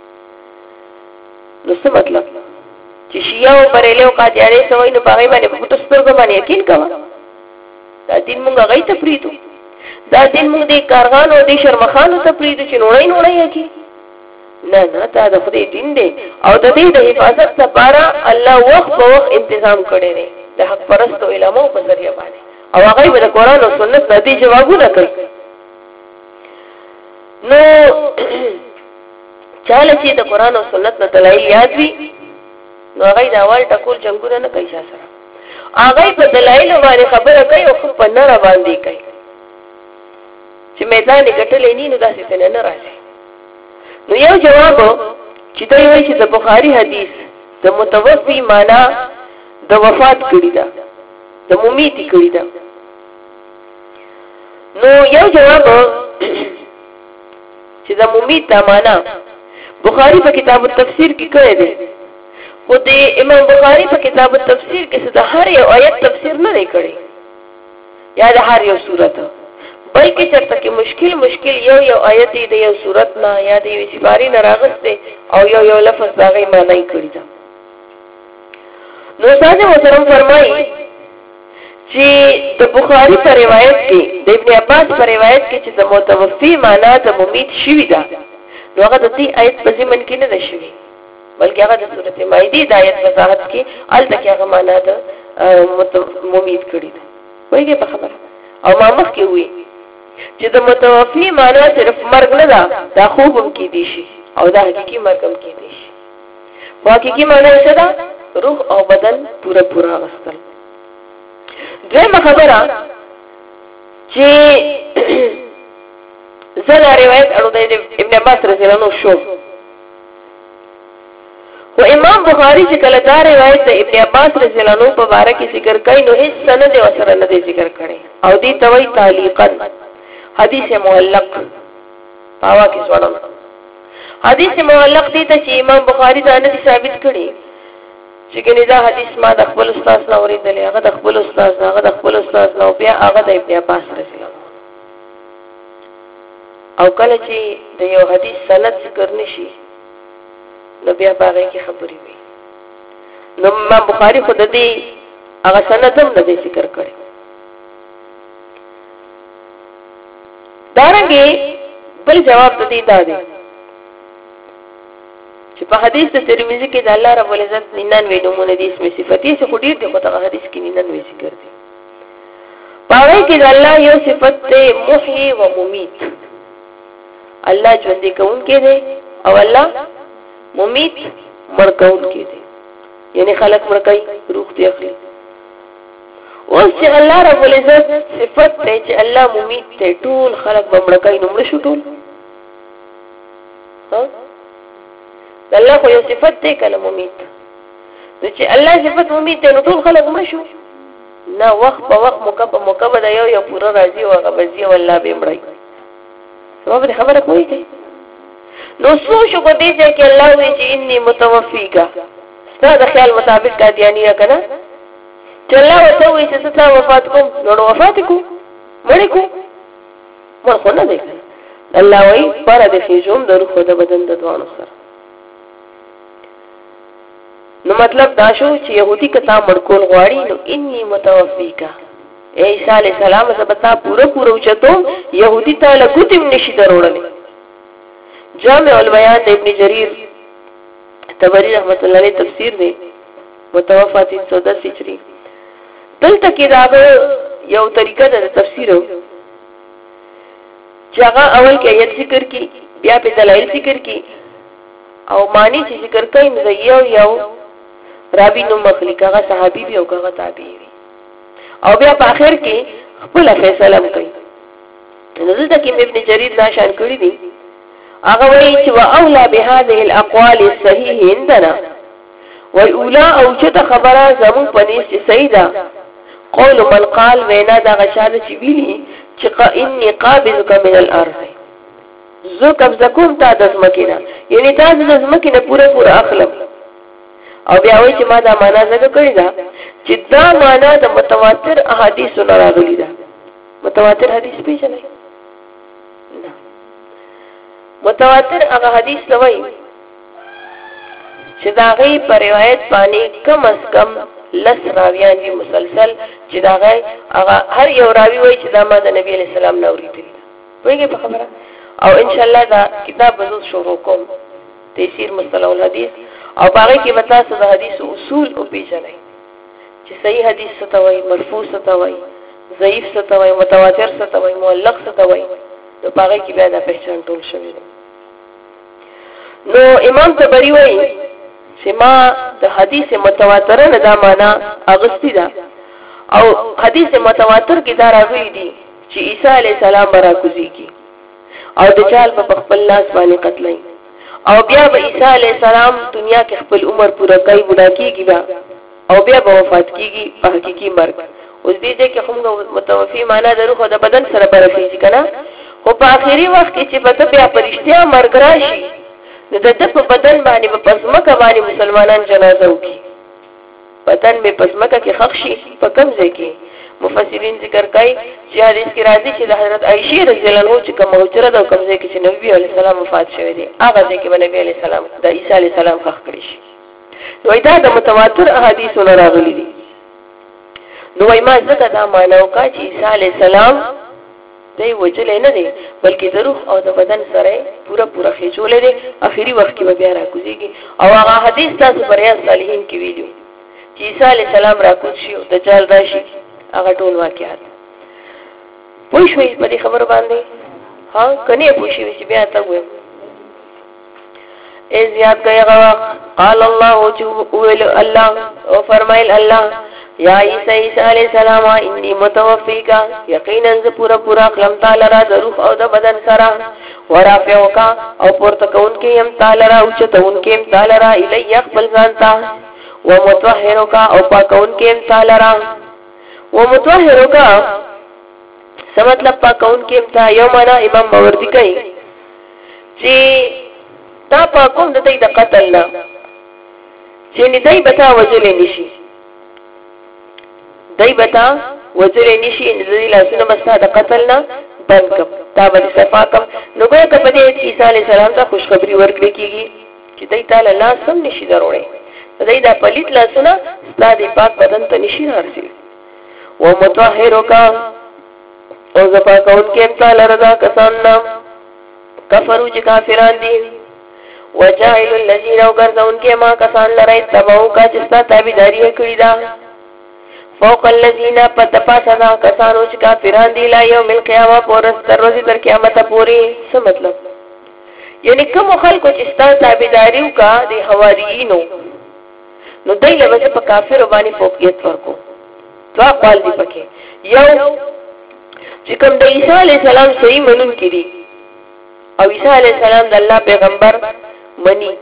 نو څه مطلب چې شیعه او بریلی او قادیانی سوي نو باغې باندې په پټو سترګو باندې یقین کوه دا دین مونږ غي ته پریدو دا دین مونږ دې کارغان او دې شرمخانو ته پریدو چې نوړی یکی نه دا د خدای دین دی او د دې د حفاظت لپاره الله وخت په وخت تنظیم کړی دی د حق پرستو علماء په ذریعہ باندې او هغه د قران او سنت د دې جوابونه کوي نو چاله چې د قران او سنت نه دلایل یاد وي نو هغه د اول ټکول جنگونه نه کوي سره هغه په دلایل باندې خبره کوي او په نه باندې کوي چې میدان ګټلې نه نو داسې څه نه راځي نو یو جواب چې دوی وایي چې د بخاری حدیث د متوفی معنا د وفات کړی دا د ممیت کړی دا نو یو جواب چې د ممیت معنا بخاری په کتاب التفسیر کې کړی دی خو د امام بخاری په کتاب التفسیر کې د هر یو آیت تفسیر نه کړی یا د هر یو سورته بلکې چرته کې مشکل یو آیت دی یو سورت نه یا د یو سپاری نه راغسته او یو لفظ دغه معنی کړی دا نو ساده محترم فرمایي چې د بخاری په روایت کې د ابن عباس په روایت کې چې د متوفی معنا د ممیت شوی دا نو هغه د دې آیت په ضمن کې نه ده شوی بلکې هغه د سورته مائده د آیت وضاحت کې الته هغه معنا د ممیت کړی دا وایي په خبره او ما مخ کې وی چې د متوفی معنا صرف مرګ نه ده دا خوب هم کې دي شي او دا حقيقي مرګ هم کې دي شي حقيقي معنا څه ده روح او بدن پورا غسل دغه خبره چې زړه روایت اړو د ابن عباس رضی الله عنه شو و امام بخاری چې کله دا روایت د ابن عباس رضی الله عنه په اړه کې ذکر کوي نو هیڅ سند او سره نه ذکر کړي او دې توي تعلیقا حدیث معلق پاوا کې سوالونه حدیث معلق دي ته چې امام بخاری دا نه ثابت کړي چې کني دا حدیث ما د خپل استاد نه اوریدل هغه د خپل استاد نه بیا هغه د ابن عباس رضی الله او کله چې د یو حدیث سند ذکر نشي نو بیا باغې کې خبرې وي نو امام بخاری خود دې هغه سند هم نه ذکر کړي دارنګه بل جواب د دې دا دی چې په حدیث د ترمذی کې د الله رب العزت 99 نمونه دي اسمه صفاتي څخه ډیر دي په حدیث کې 99 ذکر دي پاره کې د الله یو صفت ته محیی و ممیت الله ژوند کوون کې دی او الله ممیت مړ کوون کې دی یعنی خلق مړ کوي روح دی اخلي اوس چې الله رب العزت صفت ته چې الله ممیت ته ټول خلق بمړ کوي نو مړ شو ټول ها الله خو یو صفت دی کله ممیت نو چې الله صفت ممیت ته نو ټول خلق مړ شو نه وخت په وخت مکب د یو پورا راځي او هغه بځي والله به مړی سبب دې خبره کوي دي نو سوچ کو دې چې الله وی چې انی متوفیکا ستاسو خیال مطابق کا دیانی را کنه چې الله وته وی چې ستاسو وفات کوم نو وفات کو مړی کو مړ خو نه دی الله وی پر دې فیجوم د روح د بدن د دوانو سره نو مطلب دا شو چې يهودي کتا مړکول غواړي نو انی متوفیکا عیسی علیہ السلام سبتا پورا اوچتو يهودي تعالی کوتم نشي دروړل جامع البیان د ابن جریر طبری رحمت الله علیه تفسیر دی متوفا 310 هجری دلته کې دا یو طریقه د تفسیر چې هغه اول کې آیت ذکر کی بیا په دلایل ذکر کی او معنی چې ذکر کوي نو یو رابی نو مخلوق هغه صحابي وي او هغه تابعي وي او بیا په اخر کې خپل فیصله کوي نو دلته کې ابن جریر دا شان کړی دی هغه وایي چې واولا بهذه الاقوال الصحيح عندنا واولا او چې خبره زمون پنيس چې صحیح ده قول من قال وینا دا غشاده چې ویلي چې انی قابضک من الارض زو قبضه کوم تا د زمکینا یعنی تا د زمکینا پورا اخلم او بیا وایي چې ما دا معنا زګه کړی دا چې دا معنا د متواتر احادیثو نه راغلی ده متواتر حدیث پیژنئ نه متواتر هغه حدیث لوي چې دا غي پر روایت باندې کم از کم لس راویان دي مسلسل چې دا غي هغه هر یو راوی وایي چې دا ما د نبی علی السلام نه اوریدلی وایي په خبره او ان شاء الله دا کتاب بزو شروع کوم تفسیر مصطلح الحدیث او باقي کې مطلب د حدیث اصول او پیژنئ چې صحیح حدیث څه ته وایي مرفوع څه ته وایي ضعیف څه ته وایي متواتر څه ته وایي معلق څه ته وایي نو باقي کې بیا د پہچان ټول شوی نو امام طبری وایي چې ما د حدیث متواتر نه دا معنا اغستی ده او حدیث متواتر کې دا راغلي دي چې عیسی علی السلام برا کوزيږي او دجال په خپل لاس باندې قتلای او بیا به عیسی علی السلام دنیا کې خپل عمر پوره کوي بوډا کیږي بیا او بیا به وفات کیږي په حقيقي مرګ اوس دې کې کوم متوفي معنا د روح او د بدن سره برخیږي کنه خو په اخري وخت کې چې به بیا پرشتیا مرګ راشي نو د په بدن باندې په پسمکه باندې مسلمانان جنازه وکي بدن به پسمکه کې خښ شي په کوم ځای کې مفسرین ذکر کوي چې حدیث کې راځي چې د حضرت عائشہ رضی الله عنها چې کوم حجره د کوم ځای کې چې نبی علی السلام وفات شوی دی هغه ځای کې نبی علی السلام د عیسی علی السلام خښ کړی شي نو دا د متواتر احادیثو راغلي دي نو ما ځکه دا معنا وکړه چې عیسی علی السلام دی وجل نه دی بلکې د روح او د بدن سره پورا خېجول دي اخري وخت کې بیا راکوزيږي او هغه حدیث تاسو بریان صالحین کې ویلو چې عیسی علی السلام راکوز شي او دجال راشي هغه ټول واقعات پوښوي په دې خبر باندې ها کني پوښوي چې بیا تا وې ای زیاد کایغه قال الله الله او فرمایل الله یا عیسی علیہ السلام انی متوفیکا یقینا ز پورا خلم تعالی را د روح او د بدن سره ورافعوکا او پورته کون کې یم تعالی را او چتون کې یم تعالی را الی یقبل ځانتا ومطهروکا او پاکون کې یم تعالی را ومطهروکا څه مطلب پاکون کې یم تا یو معنا امام باوردی کوي چې تا پاکون د دې د قتل نه چې نه دای بتا وجلې نشي دای بتا وجلې نشي ان ذی لاسونه مستا د قتل نه بند کم تا به صفاکم نو ګویا کپه دې عیسی علی السلام ته خوشخبری ورکړي کیږي چې دای تعالی لاس سم نشي دروړي دای دا پلیت لاسونه ستاسو پاک بدن ته نشي رارسي و مطهروکا او زپا کون کې تعالی رضا کسان نام کفرو چې کافران دي وجاهل الذين وغرزون کې ما کسان لري تبو کا چې ستاسو تابعداري کړی دا فوق الذين پتپاسنا کسانو چې کافران دي لا یوم القیامه پورس تر ورځې تر قیامت پورې څه مطلب یعنی کوم خلکو چې ستاسو تابعداریو کا دي حواریینو نو دای له وجه په کافر باندې فوقیت ورکو دا قال دی پکې یو چې کوم د عیسی علی السلام صحیح منون کړي او عیسی علی السلام د الله پیغمبر منی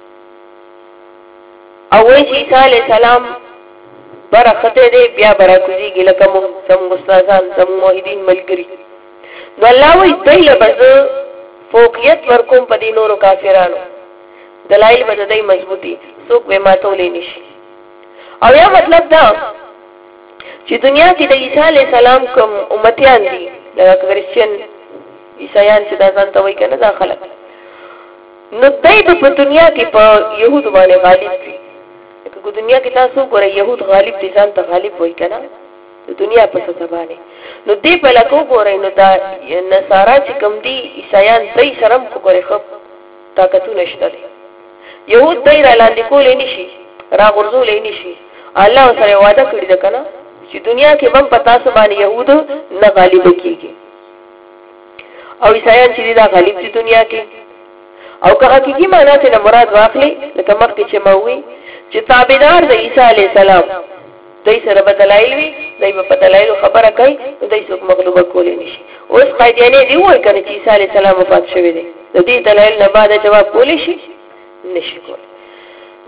او عیسی علی السلام برخته دې بیا برکوزیږي لکه مو سم استادان سم موحدین ملګری نو الله وی دایله بز فوقیت ورکوم په دې نورو کافرانو دلایل به دای مضبوطی څوک به ماتولې نشي او یا مطلب دا چې دنیا کې د عیسی علی السلام کوم امتیان دي لکه کریسچن عیسایان چې دا ځان ته وایي کنه دا خلک نو دای په دنیا کې په يهود باندې غالب دي کو دنیا کې تاسو ګورئ يهود غالب دي ځان ته غالب وای کنه د دنیا په سبانه نو دې په لکو ګورئ نو دا نصارا چې کوم دي عیسایان دای شرم کو ګورئ خو طاقتونه نشته دي يهود دای را لاندې کولې نشي را غرزولې نشي الله سره وعده کړی ده کنه چې دنیا کې بم پتا سبانه يهود نه غالب کیږي او عیسایان چې دا غالب دي دنیا کې او که حقيقي معنی ته مراد واخلي لکه مخکې چې موي چې تابعدار د عیسی علی السلام دای سره بدلایل وي دای په بدلایل خبره کوي دای څوک مغلوبه کولې نشي اوس قائدانه دی وای کنه چې عیسی علی السلام وفات شوی دی د دې دلایل نه بعد جواب کولی شي نشي کول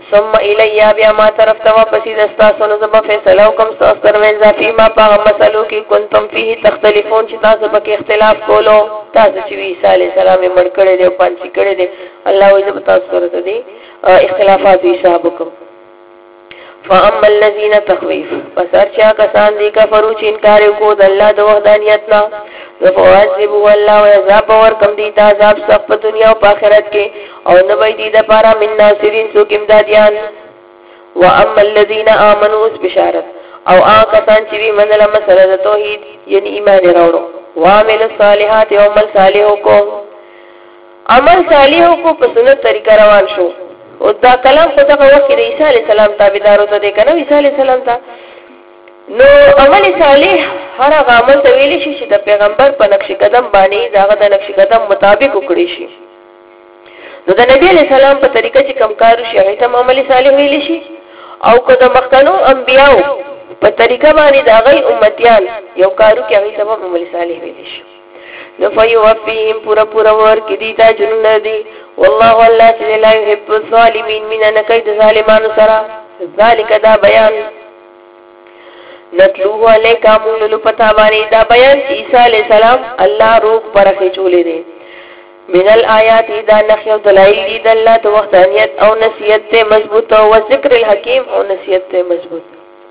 ثم الیا بیا ما طرف ته واپسې دستا سونو زما فیصله وکم تاسو ترمنځ فيما په مسلو کې کنتم فيه تختلفون چې تاسو پکې اختلاف کولو تاسو چې عیسی علی السلام مړ کړی دی او پانسی کړی دی الله وایي چې تاسو سره دي اختلافات حساب وکم فاما الذين تخويف فسرچا کسان دي کفرو چې انکار وکړو د الله د وحدانیت نه فواجب والله وعذاب ورکم دي عذاب سخت په دنیا او آخرت کې او نه وي دي د پاره من ناصرین څوک امدادیان واما الذين امنوا بشارت او کسان چې وی منله مسله د توحید یعنی ایمان راوړو وعمل الصالحات او عمل صالح کو عمل صالح کو په سنت طریقه روان شو او دا کلام خو دغه وخت د عیسی علی السلام تابعدارو ته دی کنه عیسی علی السلام ته نو عمل صالح هر هغه عمل ته ویل شي چې د پیغمبر په نقش قدم باندې داغه د نقش قدم مطابق وکړي شي نو د نبی علی السلام په طریقه چې کم کارو شي هغه ته عمل صالح ویل شي او کله مخکنو انبیاو په طریقه باندې داغه امتیان یو کارو کې هغه ته عمل صالح ویل شي نو فیوفیهم پورا ور کې دي تا جنن دي والله والله چې لا يحب الظالمين من نکید ظالمانو سره ذالک دا بیان نتلوه علیکا مولو پتا باندې دا بیان عیسی علیہ السلام الله روح پرخه چولې دي من الآیات دا نخیو دلائل دی دلله تو وحدانیت او نصیحت ته مضبوط او ذکر الحکیم او نصیحت ته مضبوط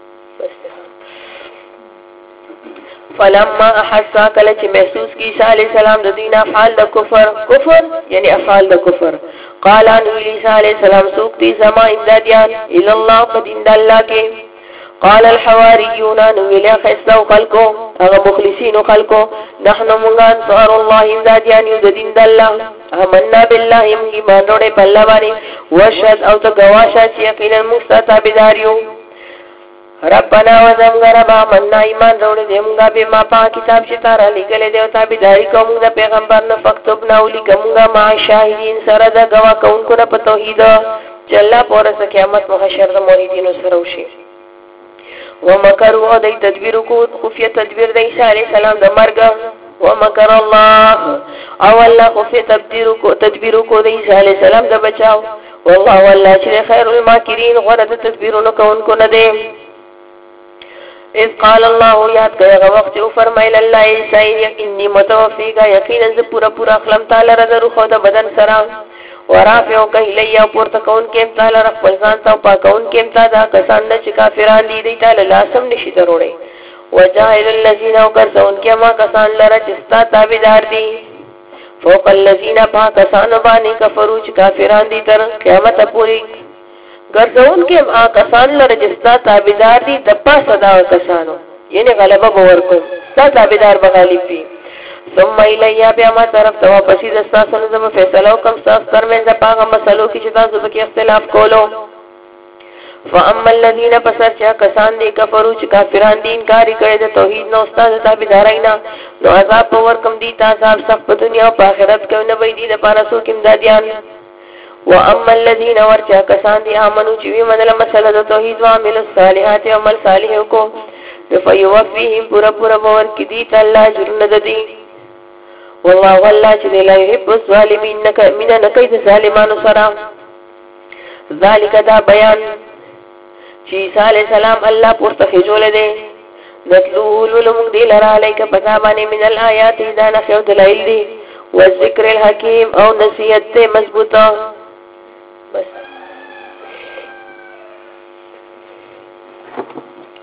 فلما احسا کله چې محسوس کی عیسی علیہ السلام د دین افعال د کفر یعنی افعال د کفر قال ان عیسی علیہ السلام سوکتی سما امدادیان الی الله قدین الله کې قال الحواریون ویلا خستو خلقو هغه مخلصین خلقو نحنو مونږ انصار الله امدادیان یو د دین الله آمنا بالله ایمان وروړي په الله باندې وشهد او ته گواشه چې یقینا مستتابداریو ربنا وزمغربا مننا ایمان روڑی دیمگا بی ما پا کتاب شتارا لگل دیو تابداری کومگا پیغمبر نفقتبنا اولی کمگا ما شاہدین سرد گوا کون کنا پا توحید چلا پورس قیامت محشر دا موحیدین سروشی ومکرو دی تدبیرو کو خفیہ تدبیر دی عیسی علیہ السلام دا مرگا ومکر اللہ او اللہ خفیہ تدبیرو کو دی عیسی علیہ السلام دا بچاو والله والله چې خیر الماکرین غرد تدبیرونو کون کو ندے اذ قال الله یاد کړه وخت او فرمایل الله عیسی انی متوفیکا یقینا ز پورا خپل تعالی رضا روح د بدن سره ورافعو کایلیا پورته کون کې تعالی خپل ځان ته پاکون کې دا کسان چې کافران دي دی تعالی لازم نشي دروړي وجاهل الذين وكرزون کما کسان لره چې ستا تابعدار دي فوق الذين پاکسان باندې کفرو چې کافران دي تر قیامت پورې ګرځون کې کسان لره چې ستا تابعدار دي د پاسه دا کسانو یعنی غلبه باور کو ستا تابعدار بغالب دي ثم الیا بیا ما طرف ته واپس د تاسو زما فیصله کوم تاسو ترمنځ په هغه مسلو کې چې تاسو به اختلاف کولو فاما الذين پسرچا کسان دي کفرو چې کافران دي انکار کړي د توحید نو استاد تابعدارینا نو عذاب باور کم دي عذاب سخت په دنیا او آخرت کې نه وي دي د پارسو کې امدادیان واما الذين ورچا کسان دي امنو چې وی منل مسله د توحید او عمل الصالحات او عمل صالح کو فیوفیهم پورا باور کې دي الله جرن ددي والله والله چې لا يحب الظالمين من نکید ظالمانو سره ذالک دا بیان چې عیسی علیہ السلام الله پورته خجول دي نتلو لولم دی لرا علیک پتابانی من الآیات دا نخیو دلائل دی والذکر الحکیم او نصیحت مضبوطا بس